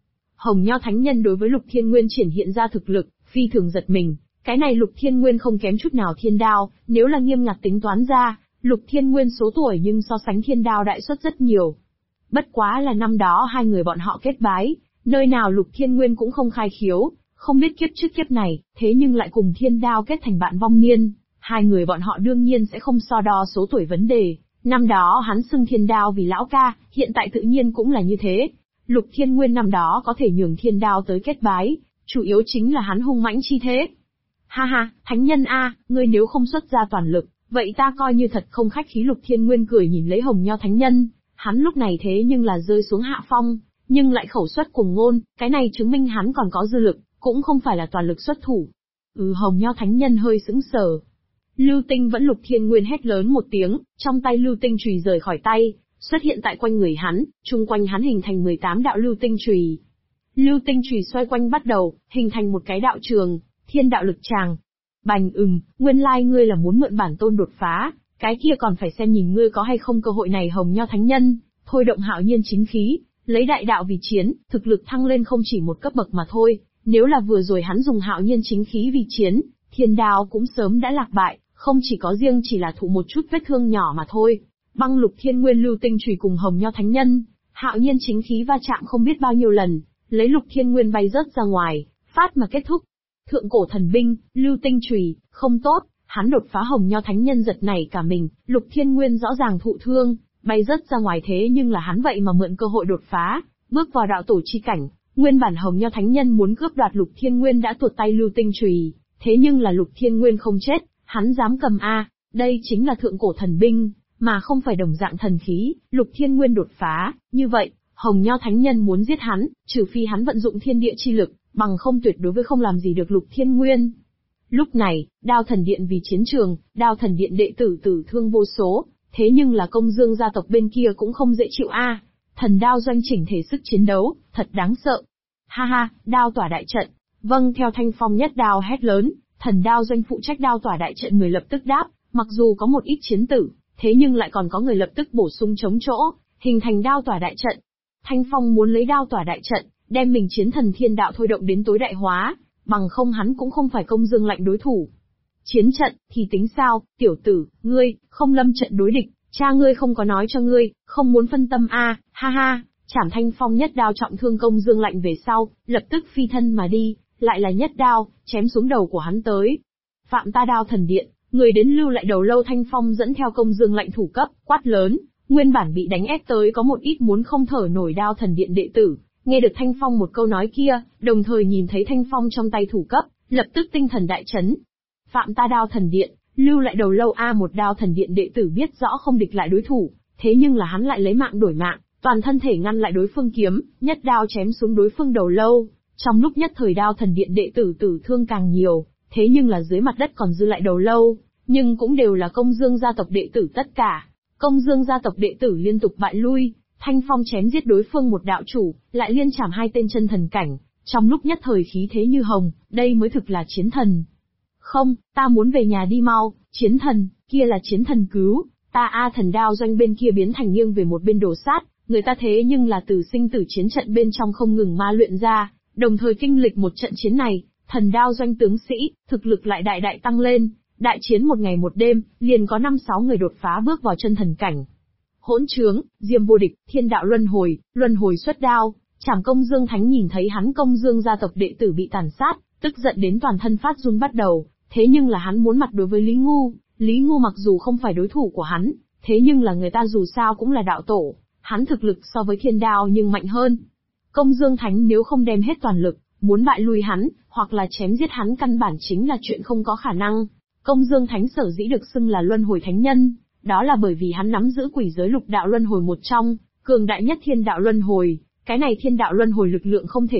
A: Hồng Nho Thánh Nhân đối với Lục Thiên Nguyên triển hiện ra thực lực, phi thường giật mình. Cái này Lục Thiên Nguyên không kém chút nào Thiên Đao, nếu là nghiêm ngặt tính toán ra, Lục Thiên Nguyên số tuổi nhưng so sánh Thiên Đao đại suất rất nhiều. Bất quá là năm đó hai người bọn họ kết bái, nơi nào Lục Thiên Nguyên cũng không khai khiếu, không biết kiếp trước kiếp này, thế nhưng lại cùng Thiên Đao kết thành bạn vong niên, hai người bọn họ đương nhiên sẽ không so đo số tuổi vấn đề. Năm đó hắn xưng Thiên Đao vì lão ca, hiện tại tự nhiên cũng là như thế. Lục Thiên Nguyên năm đó có thể nhường Thiên Đao tới kết bái, chủ yếu chính là hắn hung mãnh chi thế. Ha ha, thánh nhân a, ngươi nếu không xuất ra toàn lực, vậy ta coi như thật không khách khí. Lục Thiên Nguyên cười nhìn lấy Hồng Nho Thánh Nhân, hắn lúc này thế nhưng là rơi xuống hạ phong, nhưng lại khẩu xuất cùng ngôn, cái này chứng minh hắn còn có dư lực, cũng không phải là toàn lực xuất thủ. Hồng Nho Thánh Nhân hơi sững sờ. Lưu tinh vẫn. Lục Thiên Nguyên hét lớn một tiếng, trong tay lưu tinh chùy rời khỏi tay, xuất hiện tại quanh người hắn, chung quanh hắn hình thành 18 đạo lưu tinh chùy. Lưu tinh chùy xoay quanh bắt đầu, hình thành một cái đạo trường, thiên đạo lực tràng. Bành. Nguyên lai ngươi là muốn mượn bản tôn đột phá, cái kia còn phải xem nhìn ngươi có hay không cơ hội này. Hồng Nho Thánh Nhân thôi động hạo nhiên chính khí, lấy đại đạo vì chiến, thực lực thăng lên không chỉ một cấp bậc mà thôi. Nếu là vừa rồi hắn dùng hạo nhiên chính khí vì chiến, Thiên Đao cũng sớm đã lạc bại, không chỉ có riêng chỉ là thụ một chút vết thương nhỏ mà thôi. Băng. Lục Thiên Nguyên lưu tinh chùy cùng Hồng Nho Thánh Nhân, hạo nhiên chính khí va chạm không biết bao nhiêu lần, lấy Lục Thiên Nguyên bay rớt ra ngoài, phát mà kết thúc. Thượng cổ thần binh, lưu tinh chùy, không tốt, hắn đột phá. Hồng Nho Thánh Nhân giật nảy cả mình, Lục Thiên Nguyên rõ ràng thụ thương, bay rớt ra ngoài thế nhưng là hắn vậy mà mượn cơ hội đột phá, bước vào đạo tổ chi cảnh. Nguyên bản Hồng Nho Thánh Nhân muốn cướp đoạt Lục Thiên Nguyên đã tuột tay lưu tinh chùy, thế nhưng là Lục Thiên Nguyên không chết, hắn dám cầm a, đây chính là thượng cổ thần binh, mà không phải đồng dạng thần khí. Lục Thiên Nguyên đột phá, như vậy, Hồng Nho Thánh Nhân muốn giết hắn, trừ phi hắn vận dụng thiên địa chi lực, bằng không tuyệt đối với không làm gì được Lục Thiên Nguyên. Lúc này, Đao Thần Điện vì chiến trường, Đao Thần Điện đệ tử tử thương vô số, thế nhưng là Công Dương gia tộc bên kia cũng không dễ chịu a. Thần đao doanh chỉnh thể sức chiến đấu, thật đáng sợ. Ha ha, đao tỏa đại trận. Vâng, theo Thanh Phong nhất đao hét lớn, thần đao doanh phụ trách đao tỏa đại trận người lập tức đáp, mặc dù có một ít chiến tử, thế nhưng lại còn có người lập tức bổ sung chống chỗ, hình thành đao tỏa đại trận. Thanh Phong muốn lấy đao tỏa đại trận, đem mình chiến thần thiên đạo thôi động đến tối đại hóa, bằng không hắn cũng không phải Công Dương Lạnh đối thủ. Chiến trận, thì tính sao, tiểu tử, ngươi, không lâm trận đối địch, cha ngươi không có nói cho ngươi, không muốn phân tâm a, ha ha. Chảm. Thanh Phong nhất đao trọng thương Công Dương Lạnh về sau, lập tức phi thân mà đi, lại là nhất đao, chém xuống đầu của hắn tới. Phạm ta Đao Thần Điện, người đến lưu lại đầu lâu. Thanh Phong dẫn theo Công Dương Lạnh thủ cấp, quát lớn, nguyên bản bị đánh ép tới có một ít muốn không thở nổi Đao Thần Điện đệ tử, nghe được Thanh Phong một câu nói kia, đồng thời nhìn thấy Thanh Phong trong tay thủ cấp, lập tức tinh thần đại chấn. Phạm ta Đao Thần Điện, lưu lại đầu lâu a. Một Đao Thần Điện đệ tử biết rõ không địch lại đối thủ, thế nhưng là hắn lại lấy mạng đổi mạng, toàn thân thể ngăn lại đối phương kiếm, nhất đao chém xuống đối phương đầu lâu. Trong lúc nhất thời Đao Thần Điện đệ tử tử thương càng nhiều, thế nhưng là dưới mặt đất còn dư lại đầu lâu, nhưng cũng đều là Công Dương gia tộc đệ tử tất cả. Công Dương gia tộc đệ tử liên tục bại lui, Thanh Phong chém giết đối phương một đạo chủ, lại liên chảm hai tên chân thần cảnh, trong lúc nhất thời khí thế như hồng, đây mới thực là chiến thần. Không, ta muốn về nhà đi mau, chiến thần, kia là chiến thần cứu, ta a. Thần đao doanh bên kia biến thành nghiêng về một bên đổ sát, người ta thế nhưng là từ sinh tử chiến trận bên trong không ngừng ma luyện ra, đồng thời kinh lịch một trận chiến này, thần đao doanh tướng sĩ, thực lực lại đại đại tăng lên, đại chiến một ngày một đêm, liền có 5-6 người đột phá bước vào chân thần cảnh. Hỗn trướng, Diêm vô địch, thiên đạo luân hồi xuất đao, chảm. Công Dương Thánh nhìn thấy hắn Công Dương gia tộc đệ tử bị tàn sát, tức giận đến toàn thân phát run bắt đầu, thế nhưng là hắn muốn mặt đối với Lý Ngu mặc dù không phải đối thủ của hắn, thế nhưng là người ta dù sao cũng là đạo tổ, hắn thực lực so với thiên đao nhưng mạnh hơn. Công Dương Thánh nếu không đem hết toàn lực, muốn bại lui hắn, hoặc là chém giết hắn căn bản chính là chuyện không có khả năng. Công Dương Thánh sở dĩ được xưng là luân hồi thánh nhân, đó là bởi vì hắn nắm giữ quỷ giới lục đạo luân hồi một trong, cường đại nhất thiên đạo luân hồi, cái này thiên đạo luân hồi lực lượng không thể